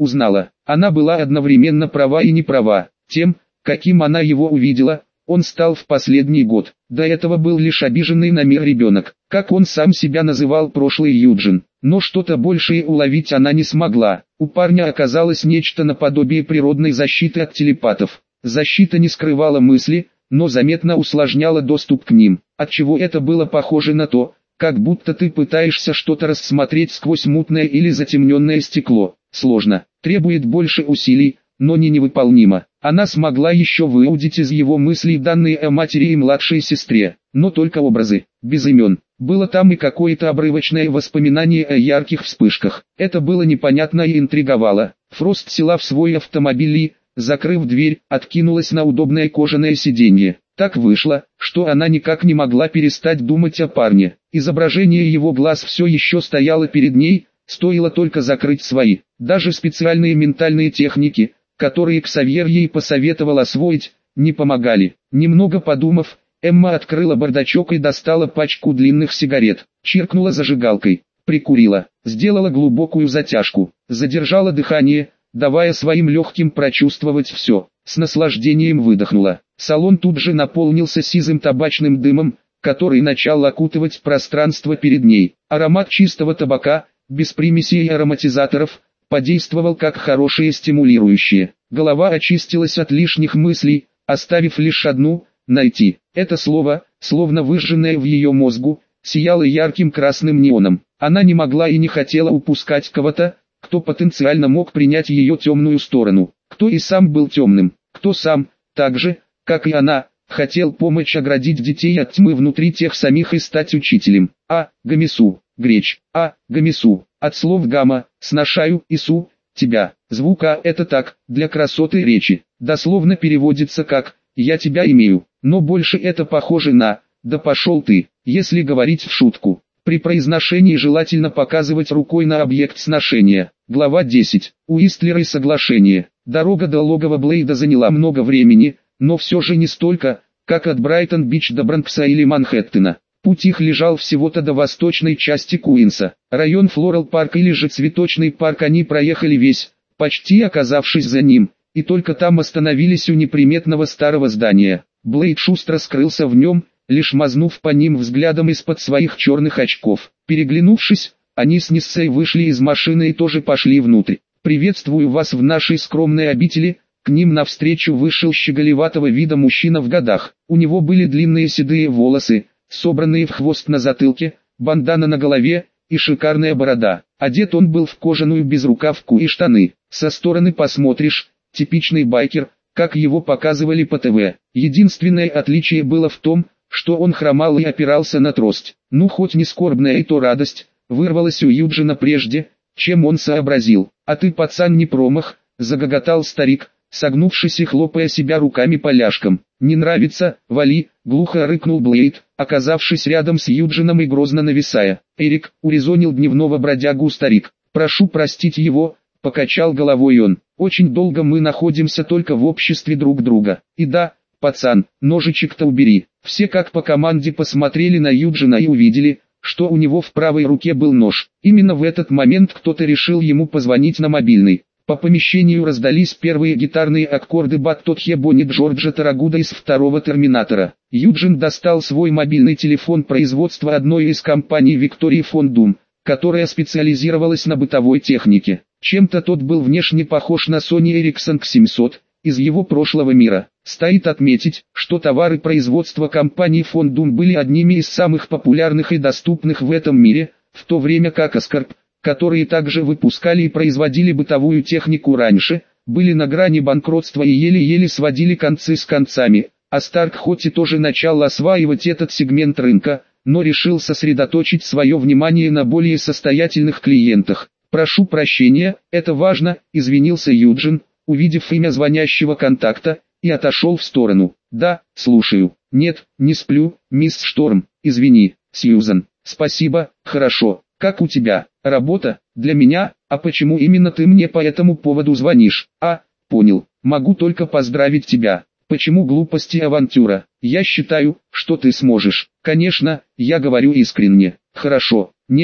узнала. Она была одновременно права и не права. Тем, каким она его увидела, он стал в последний год. До этого был лишь обиженный на мир ребенок, как он сам себя называл прошлый Юджин. Но что-то большее уловить она не смогла. У парня оказалось нечто наподобие природной защиты от телепатов. Защита не скрывала мысли, но заметно усложняла доступ к ним, отчего это было похоже на то, как будто ты пытаешься что-то рассмотреть сквозь мутное или затемненное стекло. Сложно, требует больше усилий, но не невыполнимо. Она смогла еще выудить из его мыслей данные о матери и младшей сестре, но только образы, без имен. Было там и какое-то обрывочное воспоминание о ярких вспышках. Это было непонятно и интриговало. Фрост села в свой автомобиль и, закрыв дверь, откинулась на удобное кожаное сиденье. Так вышло, что она никак не могла перестать думать о парне. Изображение его глаз все еще стояло перед ней, стоило только закрыть свои. Даже специальные ментальные техники, которые Ксавьер ей посоветовал освоить, не помогали. Немного подумав, Эмма открыла бардачок и достала пачку длинных сигарет, чиркнула зажигалкой, прикурила, сделала глубокую затяжку, задержала дыхание, давая своим легким прочувствовать все, с наслаждением выдохнула. Салон тут же наполнился сизым табачным дымом, который начал окутывать пространство перед ней. Аромат чистого табака, без примесей и ароматизаторов, подействовал как хорошее стимулирующее. Голова очистилась от лишних мыслей, оставив лишь одну – найти. Это слово, словно выжженное в ее мозгу, сияло ярким красным неоном. Она не могла и не хотела упускать кого-то, кто потенциально мог принять ее темную сторону. Кто и сам был темным, кто сам, так же, как и она, хотел помочь оградить детей от тьмы внутри тех самих и стать учителем. Гамису, греч, гамису, от слов гамма, сношаю, и су, тебя. Звук это так, для красоты речи, дословно переводится как «я тебя имею», но больше это похоже на «да пошел ты», если говорить в шутку. При произношении желательно показывать рукой на объект сношения. Глава 10. Уистлер и соглашение. Дорога до логова Блейда заняла много времени, но все же не столько, как от Брайтон-Бич до Бронкса или Манхэттена. Путь их лежал всего-то до восточной части Куинса. Район Флорал-парк или же Цветочный парк они проехали весь, почти оказавшись за ним, и только там остановились у неприметного старого здания. Блейд шустро скрылся в нем, лишь мазнув по ним взглядом из-под своих черных очков. Переглянувшись, они с Ниссой вышли из машины и тоже пошли внутрь. «Приветствую вас в нашей скромной обители». К ним навстречу вышел щеголеватого вида мужчина в годах. У него были длинные седые волосы, собранные в хвост на затылке, бандана на голове и шикарная борода. Одет он был в кожаную безрукавку и штаны. Со стороны посмотришь, типичный байкер, как его показывали по ТВ. Единственное отличие было в том, что он хромал и опирался на трость. Ну хоть не скорбная и то радость, вырвалась у Юджина прежде, чем он сообразил. «А ты, пацан, не промах», — загоготал старик, согнувшись и хлопая себя руками поляшком. «Не нравится, вали», — глухо рыкнул Блейд, оказавшись рядом с Юджином и грозно нависая. «Эрик», — урезонил дневного бродягу старик. «Прошу простить его», — покачал головой он. «Очень долго мы находимся только в обществе друг друга. И да, пацан, ножичек-то убери». Все как по команде посмотрели на Юджина и увидели, что у него в правой руке был нож. Именно в этот момент кто-то решил ему позвонить на мобильный. По помещению раздались первые гитарные аккорды Баттотхе Бонни Джорджа Тарагуда из второго Терминатора. Юджин достал свой мобильный телефон производства одной из компаний Victory Fondum, которая специализировалась на бытовой технике. Чем-то тот был внешне похож на Sony Ericsson X700 из его прошлого мира. Стоит отметить, что товары производства компании Fondum были одними из самых популярных и доступных в этом мире, в то время как Ascorp, которые также выпускали и производили бытовую технику раньше, были на грани банкротства и еле-еле сводили концы с концами. А Stark хоть и тоже начал осваивать этот сегмент рынка, но решил сосредоточить свое внимание на более состоятельных клиентах. «Прошу прощения, это важно», — извинился Юджин, увидев имя звонящего контакта, и отошел в сторону. «Да, слушаю». «Нет, не сплю, мисс Шторм, извини, Сьюзан». «Спасибо, хорошо. Как у тебя, работа?» «Для меня, а почему именно ты мне по этому поводу звонишь?» Понял, могу только поздравить тебя. Почему глупости и авантюра? Я считаю, что ты сможешь». «Конечно, я говорю искренне». «Хорошо, нет,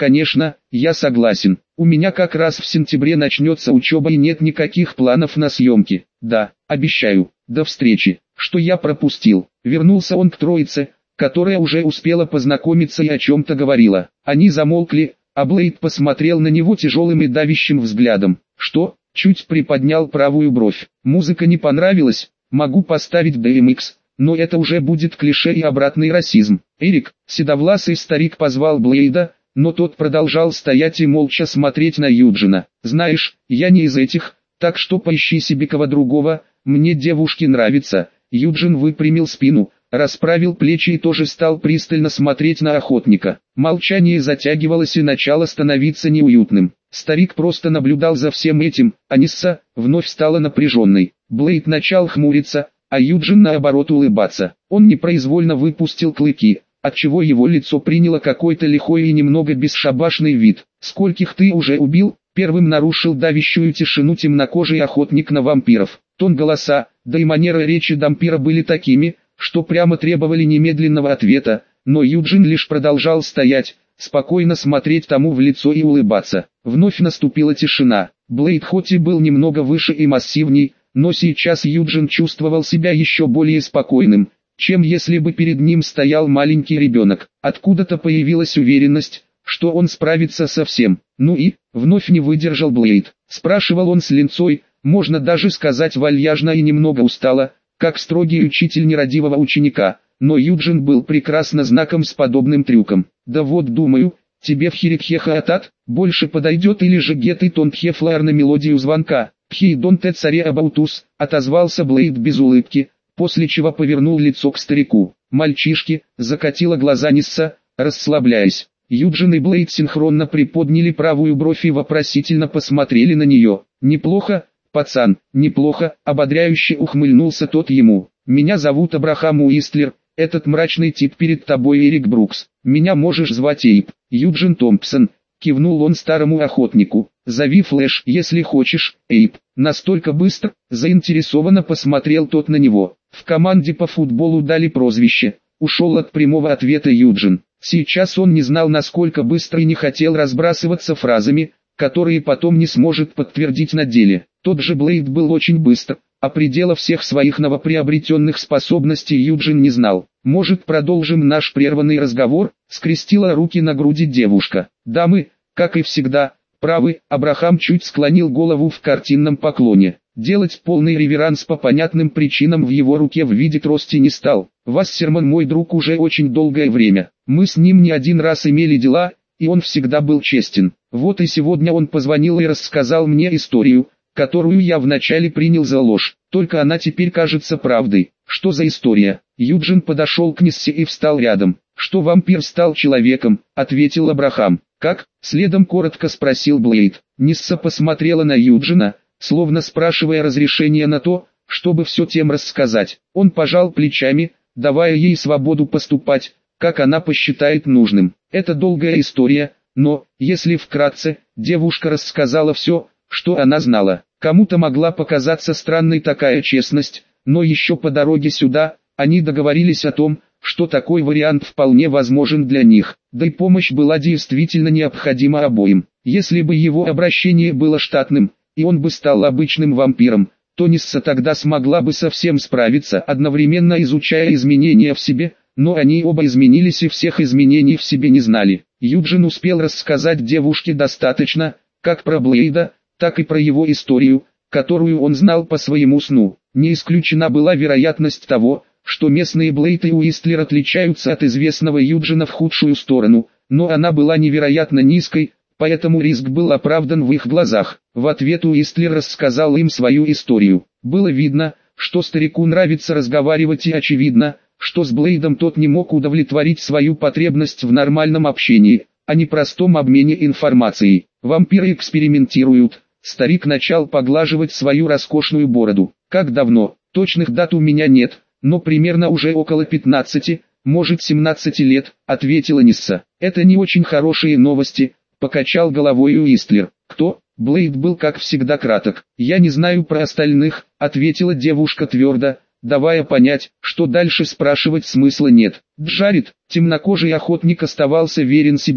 Конечно, я согласен. У меня как раз в сентябре начнется учеба и нет никаких планов на съемки. Да, обещаю. До встречи. Что я пропустил? Вернулся он к троице, которая уже успела познакомиться и о чем-то говорила. Они замолкли, а Блейд посмотрел на него тяжелым и давящим взглядом. Что? Чуть приподнял правую бровь. Музыка не понравилась? Могу поставить DMX, но это уже будет клише и обратный расизм. Эрик, седовласый старик, позвал Блейда, но тот продолжал стоять и молча смотреть на Юджина. Знаешь, я не из этих, так что поищи себе кого другого, мне девушки нравятся. Юджин выпрямил спину, расправил плечи и тоже стал пристально смотреть на охотника. Молчание затягивалось и начало становиться неуютным. Старик просто наблюдал за всем этим, а Нисса вновь стала напряженной. Блейд начал хмуриться, а Юджин наоборот улыбаться. Он непроизвольно выпустил клыки, отчего его лицо приняло какой-то лихой и немного бесшабашный вид. «Скольких ты уже убил?» Первым нарушил давящую тишину темнокожий охотник на вампиров. Тон голоса, да и манера речи дампира были такими, что прямо требовали немедленного ответа, но Юджин лишь продолжал стоять, спокойно смотреть тому в лицо и улыбаться. Вновь наступила тишина. Блейд хоть и был немного выше и массивней, но сейчас Юджин чувствовал себя еще более спокойным, чем если бы перед ним стоял маленький ребенок. Откуда-то появилась уверенность, что он справится со всем. Ну и, вновь не выдержал Блейд. Спрашивал он с линцой, можно даже сказать вальяжно и немного устало, как строгий учитель нерадивого ученика, но Юджин был прекрасно знаком с подобным трюком. «Да вот думаю, тебе в Хирикхеха-Атат больше подойдет или же Get It On Heflare на мелодию звонка». «He don't sorry about us», отозвался Блейд без улыбки, после чего повернул лицо к старику. «Мальчишки», закатила глаза Нисса, расслабляясь. Юджин и Блейд синхронно приподняли правую бровь и вопросительно посмотрели на нее. «Неплохо, пацан, неплохо», ободряюще ухмыльнулся тот ему. «Меня зовут Абрахам Уистлер, этот мрачный тип перед тобой Эрик Брукс. Меня можешь звать Эйп». «Юджин Томпсон», кивнул он старому охотнику. «Зови Флэш, если хочешь, Эйп». Настолько быстро, заинтересованно посмотрел тот на него. В команде по футболу дали прозвище. Ушел от прямого ответа Юджин. Сейчас он не знал, насколько быстро и не хотел разбрасываться фразами, которые потом не сможет подтвердить на деле. Тот же Блейд был очень быстр, а предела всех своих новоприобретенных способностей Юджин не знал. «Может, продолжим наш прерванный разговор?» — скрестила руки на груди девушка. «Дамы, как и всегда, правы», — Абрахам чуть склонил голову в картинном поклоне. Делать полный реверанс по понятным причинам в его руке в виде трости не стал. «Вассерман мой друг уже очень долгое время. Мы с ним не один раз имели дела, и он всегда был честен. Вот и сегодня он позвонил и рассказал мне историю, которую я вначале принял за ложь. Только она теперь кажется правдой». «Что за история?» Юджин подошел к Ниссе и встал рядом. «Что вампир стал человеком», — ответил Абрахам. «Как?» — следом коротко спросил Блейд. Нисса посмотрела на Юджина, словно спрашивая разрешения на то, чтобы все тем рассказать. Он пожал плечами, давая ей свободу поступать, как она посчитает нужным. Это долгая история, но, если вкратце, девушка рассказала все, что она знала. Кому-то могла показаться странной такая честность, но еще по дороге сюда, они договорились о том, что такой вариант вполне возможен для них, да и помощь была действительно необходима обоим. Если бы его обращение было штатным, и он бы стал обычным вампиром, то Нисса тогда смогла бы совсем справиться, одновременно изучая изменения в себе, но они оба изменились и всех изменений в себе не знали. Юджин успел рассказать девушке достаточно, как про Блейда, так и про его историю, которую он знал по своему сну. Не исключена была вероятность того, что местные Блейд и Уистлер отличаются от известного Юджина в худшую сторону, но она была невероятно низкой, поэтому риск был оправдан в их глазах. В ответ Уистлер рассказал им свою историю. Было видно, что старику нравится разговаривать, и очевидно, что с Блейдом тот не мог удовлетворить свою потребность в нормальном общении, а не простом обмене информацией. «Вампиры экспериментируют», старик начал поглаживать свою роскошную бороду. «Как давно? Точных дат у меня нет, но примерно уже около 15, может 17 лет», ответила Нисса. «Это не очень хорошие новости», покачал головой Уистлер. «Кто?» Блейд был как всегда краток. «Я не знаю про остальных», ответила девушка твердо, давая понять, что дальше спрашивать смысла нет. Джаред, темнокожий охотник, оставался верен себе,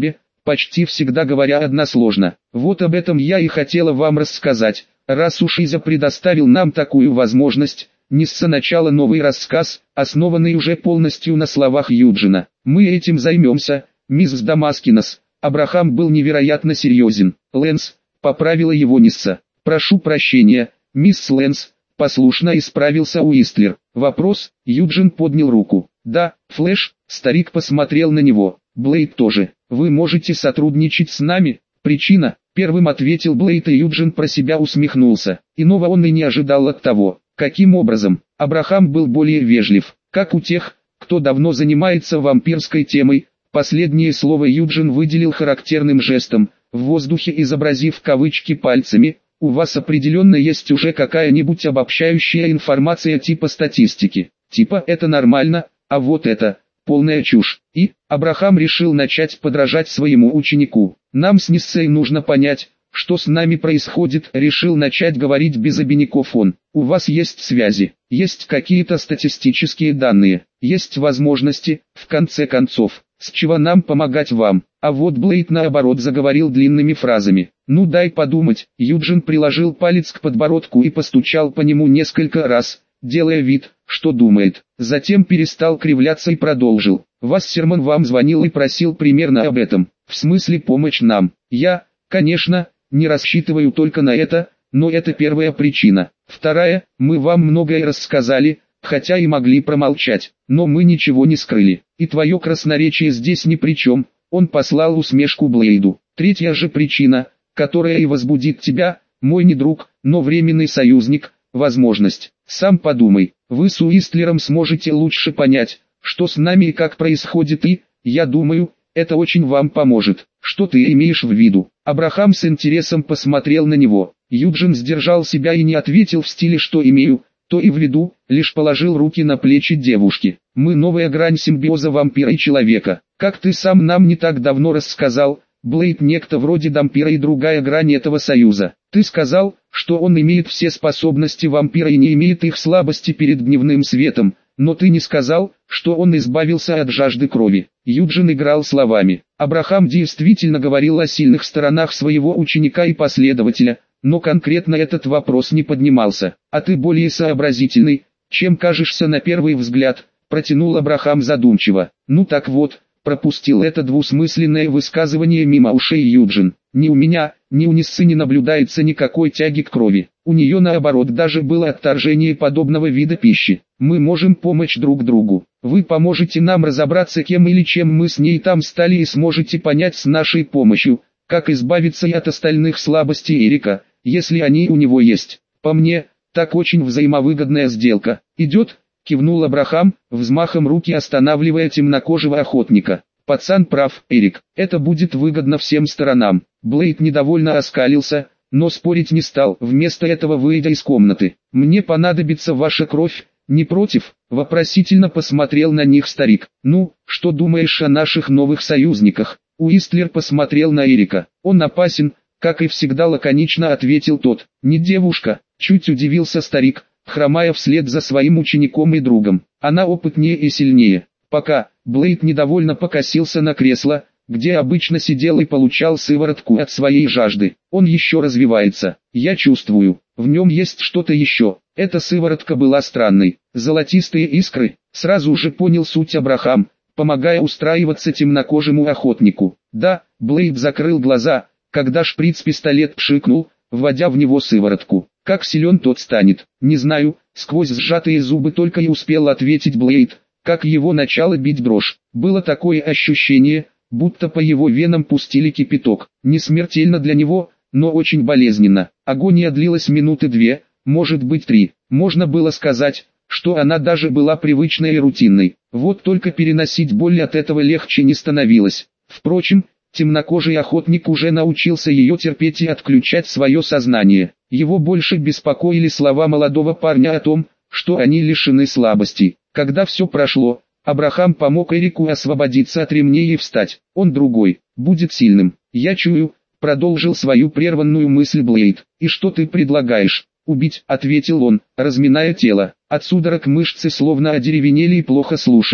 почти всегда говоря односложно. Вот об этом я и хотела вам рассказать, раз уж Иза предоставил нам такую возможность. Несса начала новый рассказ, основанный уже полностью на словах Юджина. «Мы этим займемся, мисс Дамаскинос». Абрахам был невероятно серьезен. «Лэнс», — поправила его Несса. «Прошу прощения, мисс Лэнс», — послушно исправился Уистлер. «Вопрос?» — Юджин поднял руку. «Да, Флэш», — старик посмотрел на него. «Блейд тоже. Вы можете сотрудничать с нами?» «Причина?» — первым ответил Блейд, и Юджин про себя усмехнулся. Иного он и не ожидал от того. Каким образом? Абрахам был более вежлив, как у тех, кто давно занимается вампирской темой. Последнее слово Юджин выделил характерным жестом, в воздухе изобразив кавычки пальцами. У вас определенно есть уже какая-нибудь обобщающая информация типа статистики. Типа это нормально, а вот это полная чушь. И Абрахам решил начать подражать своему ученику. Нам с Ниссой нужно понять, что с нами происходит, решил начать говорить без обиняков он. У вас есть связи, есть какие-то статистические данные, есть возможности, в конце концов, с чего нам помогать вам. А вот Блейд наоборот заговорил длинными фразами. Ну дай подумать. Юджин приложил палец к подбородку и постучал по нему несколько раз, делая вид, что думает. Затем перестал кривляться и продолжил. Вассерман вам звонил и просил примерно об этом. В смысле помочь нам. Я, конечно, не рассчитываю только на это, но это первая причина. Вторая, мы вам многое рассказали, хотя и могли промолчать, но мы ничего не скрыли. И твое красноречие здесь ни при чем. Он послал усмешку Блейду. Третья же причина, которая и возбудит тебя, мой не друг, но временный союзник, возможность. Сам подумай, вы с Уистлером сможете лучше понять, что с нами и как происходит, и, я думаю, это очень вам поможет. Что ты имеешь в виду? Абрахам с интересом посмотрел на него. Юджин сдержал себя и не ответил в стиле «что имею», то и в виду, лишь положил руки на плечи девушки. Мы новая грань симбиоза вампира и человека. Как ты сам нам не так давно рассказал, Блейд некто вроде дампира и другая грань этого союза. Ты сказал, что он имеет все способности вампира и не имеет их слабости перед дневным светом. Но ты не сказал, что он избавился от жажды крови. Юджин играл словами. Абрахам действительно говорил о сильных сторонах своего ученика и последователя, но конкретно этот вопрос не поднимался. А ты более сообразительный, чем кажешься на первый взгляд, протянул Абрахам задумчиво. Ну так вот, пропустил это двусмысленное высказывание мимо ушей Юджин. Ни у меня, ни у Ниссы не наблюдается никакой тяги к крови. У нее наоборот даже было отторжение подобного вида пищи. Мы можем помочь друг другу. Вы поможете нам разобраться, кем или чем мы с ней там стали, и сможете понять с нашей помощью, как избавиться и от остальных слабостей Эрика, если они у него есть. По мне, так очень взаимовыгодная сделка. Идет? Кивнул Абрахам, взмахом руки останавливая темнокожего охотника. Пацан прав, Эрик, это будет выгодно всем сторонам. Блейд недовольно оскалился, но спорить не стал, вместо этого выйдя из комнаты. Мне понадобится ваша кровь, не против? Вопросительно посмотрел на них старик. Ну, что думаешь о наших новых союзниках? Уистлер посмотрел на Эрика. Он опасен, как и всегда лаконично ответил тот. Не девушка, чуть удивился старик, хромая вслед за своим учеником и другом. Она опытнее и сильнее. Пока, Блейд недовольно покосился на кресло, где обычно сидел и получал сыворотку от своей жажды. Он еще развивается. Я чувствую, в нем есть что-то еще. Эта сыворотка была странной. Золотистые искры, сразу же понял суть Абрахам, помогая устраиваться темнокожему охотнику. Да, Блейд закрыл глаза, когда шприц-пистолет пшикнул, вводя в него сыворотку. Как силен тот станет, не знаю, сквозь сжатые зубы только и успел ответить Блейд, как его начало бить дрожь. Было такое ощущение, будто по его венам пустили кипяток. Не смертельно для него, но очень болезненно. Агония длилась минуты 2, может быть 3. Можно было сказать, что она даже была привычной и рутинной. Вот только переносить боль от этого легче не становилось. Впрочем, темнокожий охотник уже научился ее терпеть и отключать свое сознание. Его больше беспокоили слова молодого парня о том, что они лишены слабостей. Когда все прошло, Абрахам помог Эрику освободиться от ремней и встать. Он другой, будет сильным. Я чую, продолжил свою прерванную мысль Блейд. И что ты предлагаешь? Убить, ответил он, разминая тело. От судорог мышцы словно одеревенели и плохо слушались.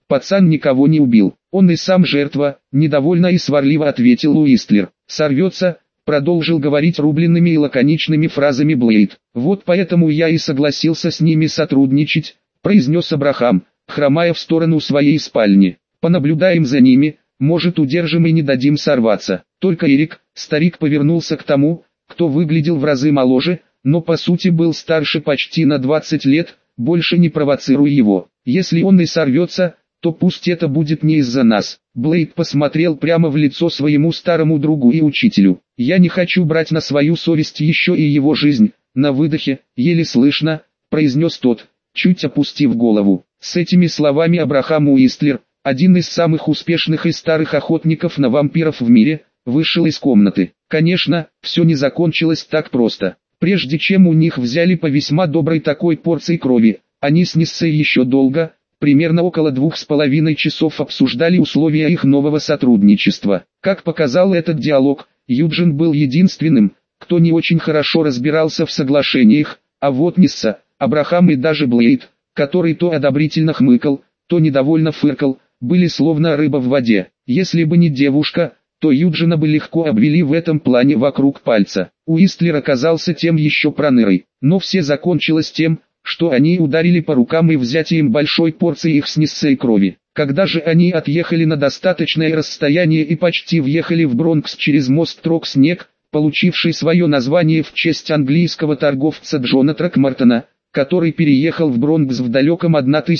Пацан никого не убил, он и сам жертва, недовольно и сварливо ответил Уистлер. Сорвется, продолжил говорить рубленными и лаконичными фразами Блейд. Вот поэтому я и согласился с ними сотрудничать, произнес Абрахам, хромая в сторону своей спальни. Понаблюдаем за ними, может удержим и не дадим сорваться. Только Эрик, старик, повернулся к тому, кто выглядел в разы моложе, но по сути был старше почти на 20 лет, больше не провоцируй его. Если он и сорвется, то пусть это будет не из-за нас. Блейд посмотрел прямо в лицо своему старому другу и учителю. Я не хочу брать на свою совесть еще и его жизнь. На выдохе, еле слышно, произнес тот, чуть опустив голову. С этими словами Абрахам Уистлер, один из самых успешных и старых охотников на вампиров в мире, вышел из комнаты. Конечно, все не закончилось так просто. Прежде чем у них взяли по весьма доброй такой порции крови, они с Ниссой еще долго, примерно около 2,5 часов обсуждали условия их нового сотрудничества. Как показал этот диалог, Юджин был единственным, кто не очень хорошо разбирался в соглашениях, а вот Нисса, Абрахам и даже Блейд, который то одобрительно хмыкал, то недовольно фыркал, были словно рыба в воде. Если бы не девушка, то Юджина бы легко обвели в этом плане вокруг пальца. Уистлер оказался тем еще пронырой, но все закончилось тем, что они ударили по рукам и взятием большой порции их с Ниссой крови. Когда же они отъехали на достаточное расстояние и почти въехали в Бронкс через мост Трок-Снег, получивший свое название в честь английского торговца Джона Тракмартона, который переехал в Бронкс в далеком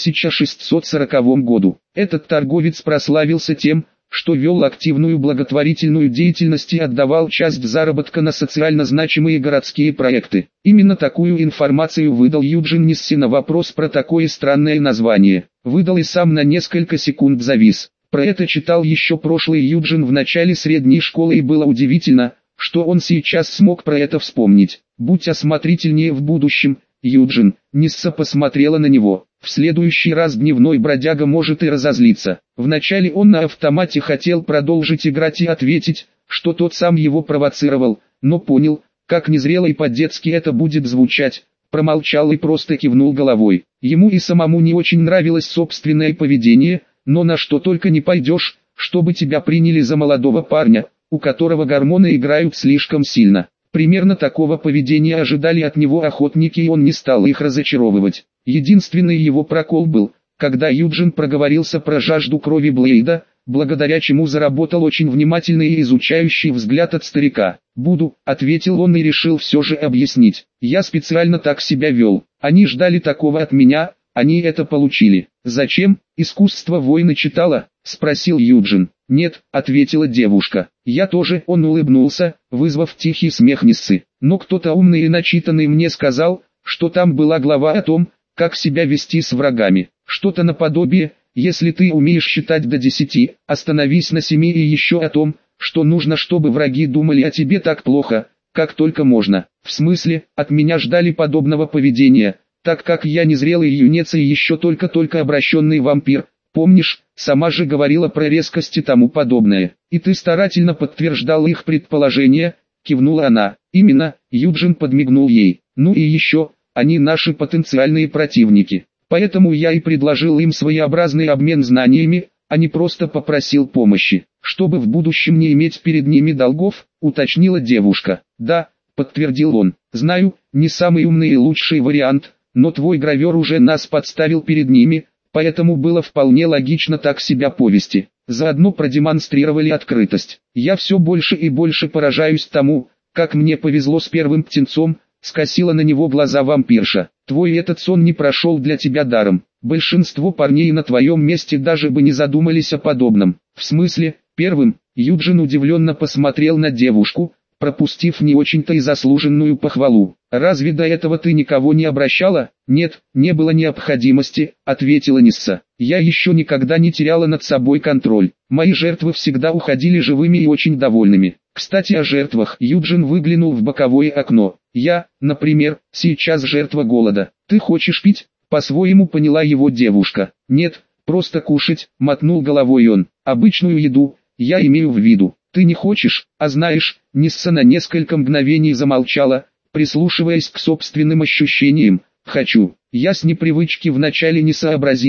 1640 году. Этот торговец прославился тем, что вел активную благотворительную деятельность и отдавал часть заработка на социально значимые городские проекты. Именно такую информацию выдал Юджин Нисси на вопрос про такое странное название. Выдал и сам на несколько секунд завис. Про это читал еще прошлый Юджин в начале средней школы и было удивительно, что он сейчас смог про это вспомнить. Будь осмотрительнее в будущем, Юджин. Нисса посмотрела на него. В следующий раз дневной бродяга может и разозлиться. Вначале он на автомате хотел продолжить играть и ответить, что тот сам его провоцировал, но понял, как незрело и по-детски это будет звучать, промолчал и просто кивнул головой. Ему и самому не очень нравилось собственное поведение, но на что только не пойдешь, чтобы тебя приняли за молодого парня, у которого гормоны играют слишком сильно. Примерно такого поведения ожидали от него охотники, и он не стал их разочаровывать. Единственный его прокол был, когда Юджин проговорился про жажду крови Блейда, благодаря чему заработал очень внимательный и изучающий взгляд от старика. «Буду», — ответил он и решил все же объяснить. «Я специально так себя вел. Они ждали такого от меня, они это получили». «Зачем? Искусство воина читала?» — спросил Юджин. «Нет», — ответила девушка. «Я тоже», — он улыбнулся, вызвав тихий смех Ниссы. «Но кто-то умный и начитанный мне сказал, что там была глава о том, как себя вести с врагами. Что-то наподобие, если ты умеешь считать до 10, остановись на 7, и еще о том, что нужно, чтобы враги думали о тебе так плохо, как только можно. В смысле, от меня ждали подобного поведения, так как я незрелый юнец и еще только-только обращенный вампир. Помнишь, сама же говорила про резкость и тому подобное. И ты старательно подтверждал их предположения», — кивнула она. «Именно», — Юджин подмигнул ей. «Ну и еще, они наши потенциальные противники. Поэтому я и предложил им своеобразный обмен знаниями, а не просто попросил помощи, чтобы в будущем не иметь перед ними долгов», — уточнила девушка. «Да», — подтвердил он, — «знаю, не самый умный и лучший вариант, но твой гравер уже нас подставил перед ними, поэтому было вполне логично так себя повести. Заодно продемонстрировали открытость. Я все больше и больше поражаюсь тому, как мне повезло с первым птенцом», — скосила на него глаза вампирша. «Твой этот сон не прошел для тебя даром. Большинство парней на твоем месте даже бы не задумались о подобном». «В смысле, первым?» Юджин удивленно посмотрел на девушку, пропустив не очень-то и заслуженную похвалу. «Разве до этого ты никого не обращала?» «Нет, не было необходимости», — ответила Нисса. «Я еще никогда не теряла над собой контроль. Мои жертвы всегда уходили живыми и очень довольными. Кстати, о жертвах». Юджин выглянул в боковое окно. «Я, например, сейчас жертва голода. Ты хочешь пить?» По-своему поняла его девушка. «Нет, просто кушать», — мотнул головой он. «Обычную еду, я имею в виду. Ты не хочешь, а знаешь». Нисса на несколько мгновений замолчала, прислушиваясь к собственным ощущениям. «Хочу». Я с непривычки вначале не сообразила,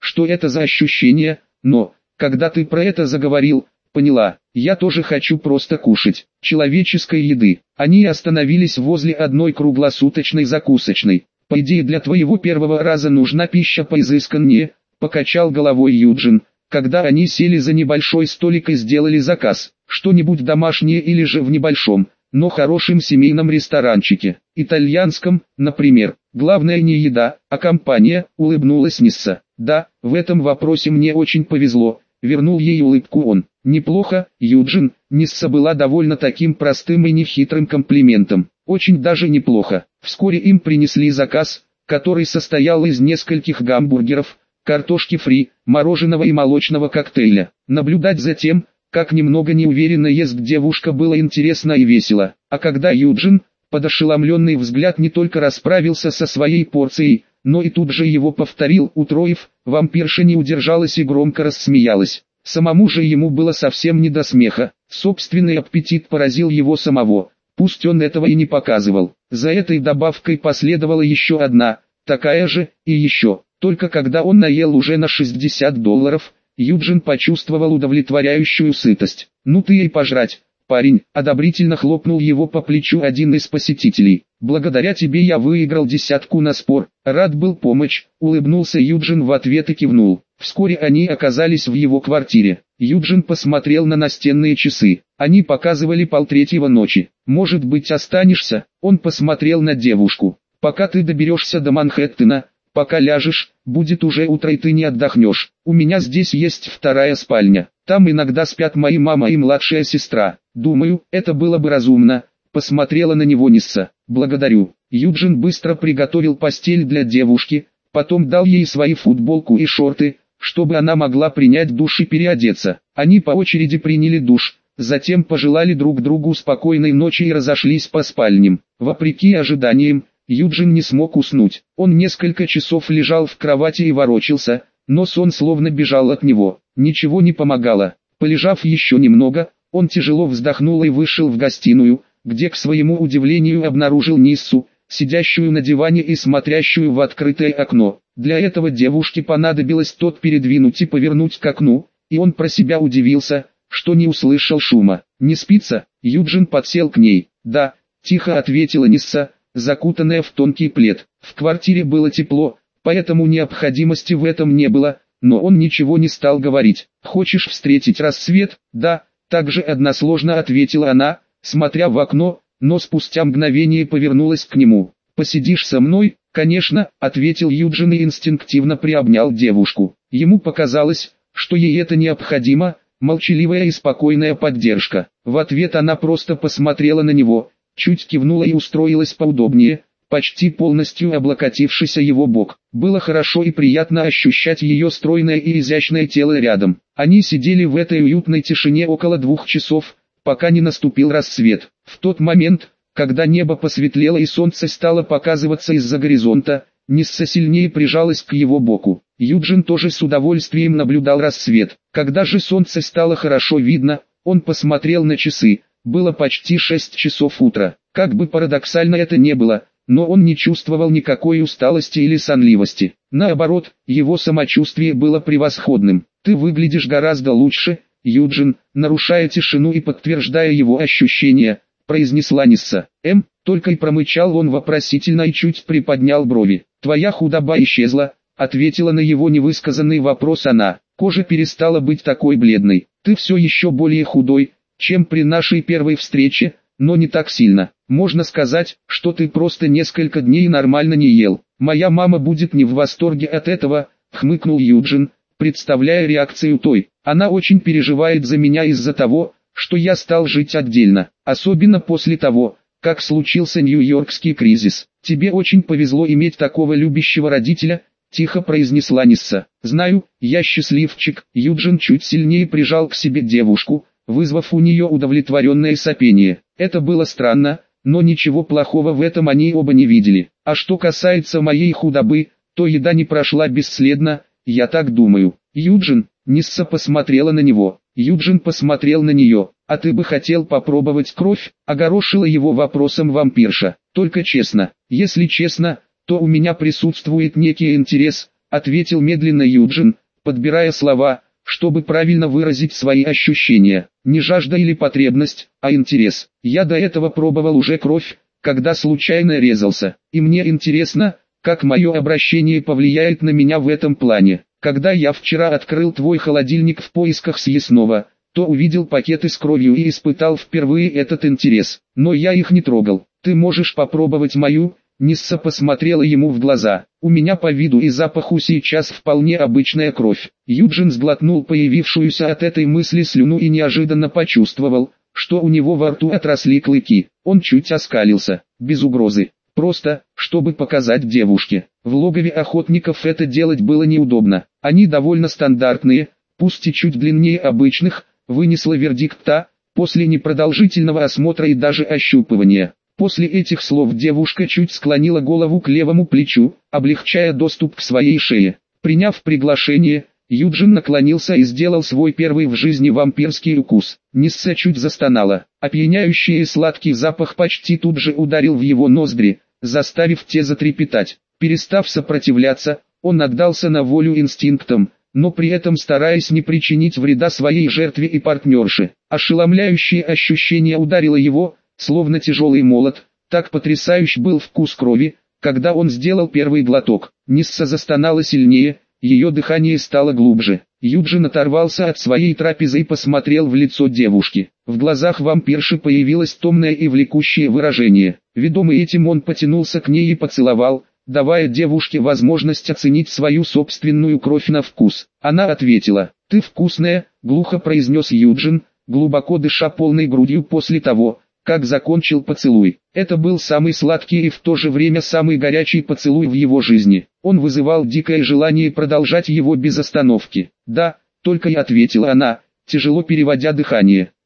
что это за ощущение, но, когда ты про это заговорил, поняла, я тоже хочу просто кушать человеческой еды. Они остановились возле одной круглосуточной закусочной. По идее, для твоего первого раза нужна пища поизысканнее, покачал головой Юджин, когда они сели за небольшой столик и сделали заказ, что-нибудь домашнее или же в небольшом, но хорошем семейном ресторанчике, итальянском, например. Главное не еда, а компания, улыбнулась Нисса. Да, в этом вопросе мне очень повезло, вернул ей улыбку он. Неплохо, Юджин. Нисса была довольна таким простым и нехитрым комплиментом. Очень даже неплохо. Вскоре им принесли заказ, который состоял из нескольких гамбургеров, картошки фри, мороженого и молочного коктейля. Наблюдать за тем, как немного неуверенно ест девушка, было интересно и весело. А когда Юджин, под ошеломленный взгляд, не только расправился со своей порцией, но и тут же его повторил, утроив, вампирша не удержалась и громко рассмеялась. Самому же ему было совсем не до смеха. Собственный аппетит поразил его самого, пусть он этого и не показывал. За этой добавкой последовала еще одна, такая же, и еще. Только когда он наел уже на $60, Юджин почувствовал удовлетворяющую сытость. «Ну ты и пожрать, парень», — одобрительно хлопнул его по плечу один из посетителей. «Благодаря тебе я выиграл 10 на спор». Рад был помочь, улыбнулся Юджин в ответ и кивнул. Вскоре они оказались в его квартире. Юджин посмотрел на настенные часы. Они показывали 2:30 ночи. «Может быть, останешься?» Он посмотрел на девушку. «Пока ты доберешься до Манхэттена, пока ляжешь, будет уже утро и ты не отдохнешь. У меня здесь есть вторая спальня. Там иногда спят мои мама и младшая сестра. Думаю, это было бы разумно». Посмотрела на него Нисса. «Благодарю». Юджин быстро приготовил постель для девушки, потом дал ей свои футболку и шорты, чтобы она могла принять душ и переодеться. Они по очереди приняли душ, затем пожелали друг другу спокойной ночи и разошлись по спальням. Вопреки ожиданиям, Юджин не смог уснуть. Он несколько часов лежал в кровати и ворочался, но сон словно бежал от него. Ничего не помогало. Полежав еще немного, он тяжело вздохнул и вышел в гостиную, где к своему удивлению обнаружил Ниссу, сидящую на диване и смотрящую в открытое окно. Для этого девушке понадобилось тот передвинуть и повернуть к окну, и он про себя удивился, что не услышал шума. «Не спится?» Юджин подсел к ней. «Да», — тихо ответила Нисса, закутанная в тонкий плед. В квартире было тепло, поэтому необходимости в этом не было, но он ничего не стал говорить. «Хочешь встретить рассвет?» «Да», — также односложно ответила она, смотря в окно, но спустя мгновение повернулась к нему. «Посидишь со мной?» «Конечно», — ответил Юджин и инстинктивно приобнял девушку. Ему показалось, что ей это необходимо, молчаливая и спокойная поддержка. В ответ она просто посмотрела на него, чуть кивнула и устроилась поудобнее, почти полностью облокотившись о его бок. Было хорошо и приятно ощущать ее стройное и изящное тело рядом. Они сидели в этой уютной тишине около 2 часов, пока не наступил рассвет. В тот момент, когда небо посветлело и солнце стало показываться из-за горизонта, Нисса сильнее прижалась к его боку. Юджин тоже с удовольствием наблюдал рассвет. Когда же солнце стало хорошо видно, он посмотрел на часы. Было почти 6 часов утра. Как бы парадоксально это не было, но он не чувствовал никакой усталости или сонливости. Наоборот, его самочувствие было превосходным. «Ты выглядишь гораздо лучше, Юджин», нарушая тишину и подтверждая его ощущения, произнесла Нисса. Только и промычал он вопросительно и чуть приподнял брови. «Твоя худоба исчезла», ответила на его невысказанный вопрос она. «Кожа перестала быть такой бледной. Ты все еще более худой, чем при нашей первой встрече, но не так сильно. Можно сказать, что ты просто несколько дней нормально не ел. Моя мама будет не в восторге от этого», хмыкнул Юджин, представляя реакцию той. «Она очень переживает за меня из-за того, что я стал жить отдельно, особенно после того, как случился Нью-Йоркский кризис. Тебе очень повезло иметь такого любящего родителя», тихо произнесла Нисса. «Знаю, я счастливчик». Юджин чуть сильнее прижал к себе девушку, вызвав у нее удовлетворенное сопение. Это было странно, но ничего плохого в этом они оба не видели. А что касается моей худобы, то еда не прошла бесследно, я так думаю. «Юджин», Нисса посмотрела на него. Юджин посмотрел на нее. «А ты бы хотел попробовать кровь?» Огорошила его вопросом вампирша. «Только честно». «Если честно, то у меня присутствует некий интерес», ответил медленно Юджин, подбирая слова, чтобы правильно выразить свои ощущения. Не жажда или потребность, а интерес. Я до этого пробовал уже кровь, когда случайно резался. И мне интересно, как мое обращение повлияет на меня в этом плане. Когда я вчера открыл твой холодильник в поисках съестного, то увидел пакеты с кровью и испытал впервые этот интерес. Но я их не трогал. Ты можешь попробовать мою? Нисса посмотрела ему в глаза. У меня по виду и запаху сейчас вполне обычная кровь. Юджин сглотнул появившуюся от этой мысли слюну и неожиданно почувствовал, что у него во рту отросли клыки. Он чуть оскалился, без угрозы. Просто, чтобы показать девушке. В логове охотников это делать было неудобно. Они довольно стандартные, пусть и чуть длиннее обычных, вынесла вердикт та, после непродолжительного осмотра и даже ощупывания. После этих слов девушка чуть склонила голову к левому плечу, облегчая доступ к своей шее. Приняв приглашение, Юджин наклонился и сделал свой первый в жизни вампирский укус. Нисса чуть застонала. Опьяняющий и сладкий запах почти тут же ударил в его ноздри, заставив те затрепетать. Перестав сопротивляться, он отдался на волю инстинктам, но при этом стараясь не причинить вреда своей жертве и партнерше. Ошеломляющее ощущение ударило его, словно тяжелый молот. Так потрясающ был вкус крови, когда он сделал первый глоток. Нисса застонала сильнее, ее дыхание стало глубже. Юджин оторвался от своей трапезы и посмотрел в лицо девушки. В глазах вампирши появилось томное и влекущее выражение. Ведомый этим он потянулся к ней и поцеловал, давая девушке возможность оценить свою собственную кровь на вкус. Она ответила: «Ты вкусная», — глухо произнес Юджин, глубоко дыша полной грудью после того, как закончил поцелуй. Это был самый сладкий и в то же время самый горячий поцелуй в его жизни. Он вызывал дикое желание продолжать его без остановки. «Да», — только и ответила она, тяжело переводя дыхание.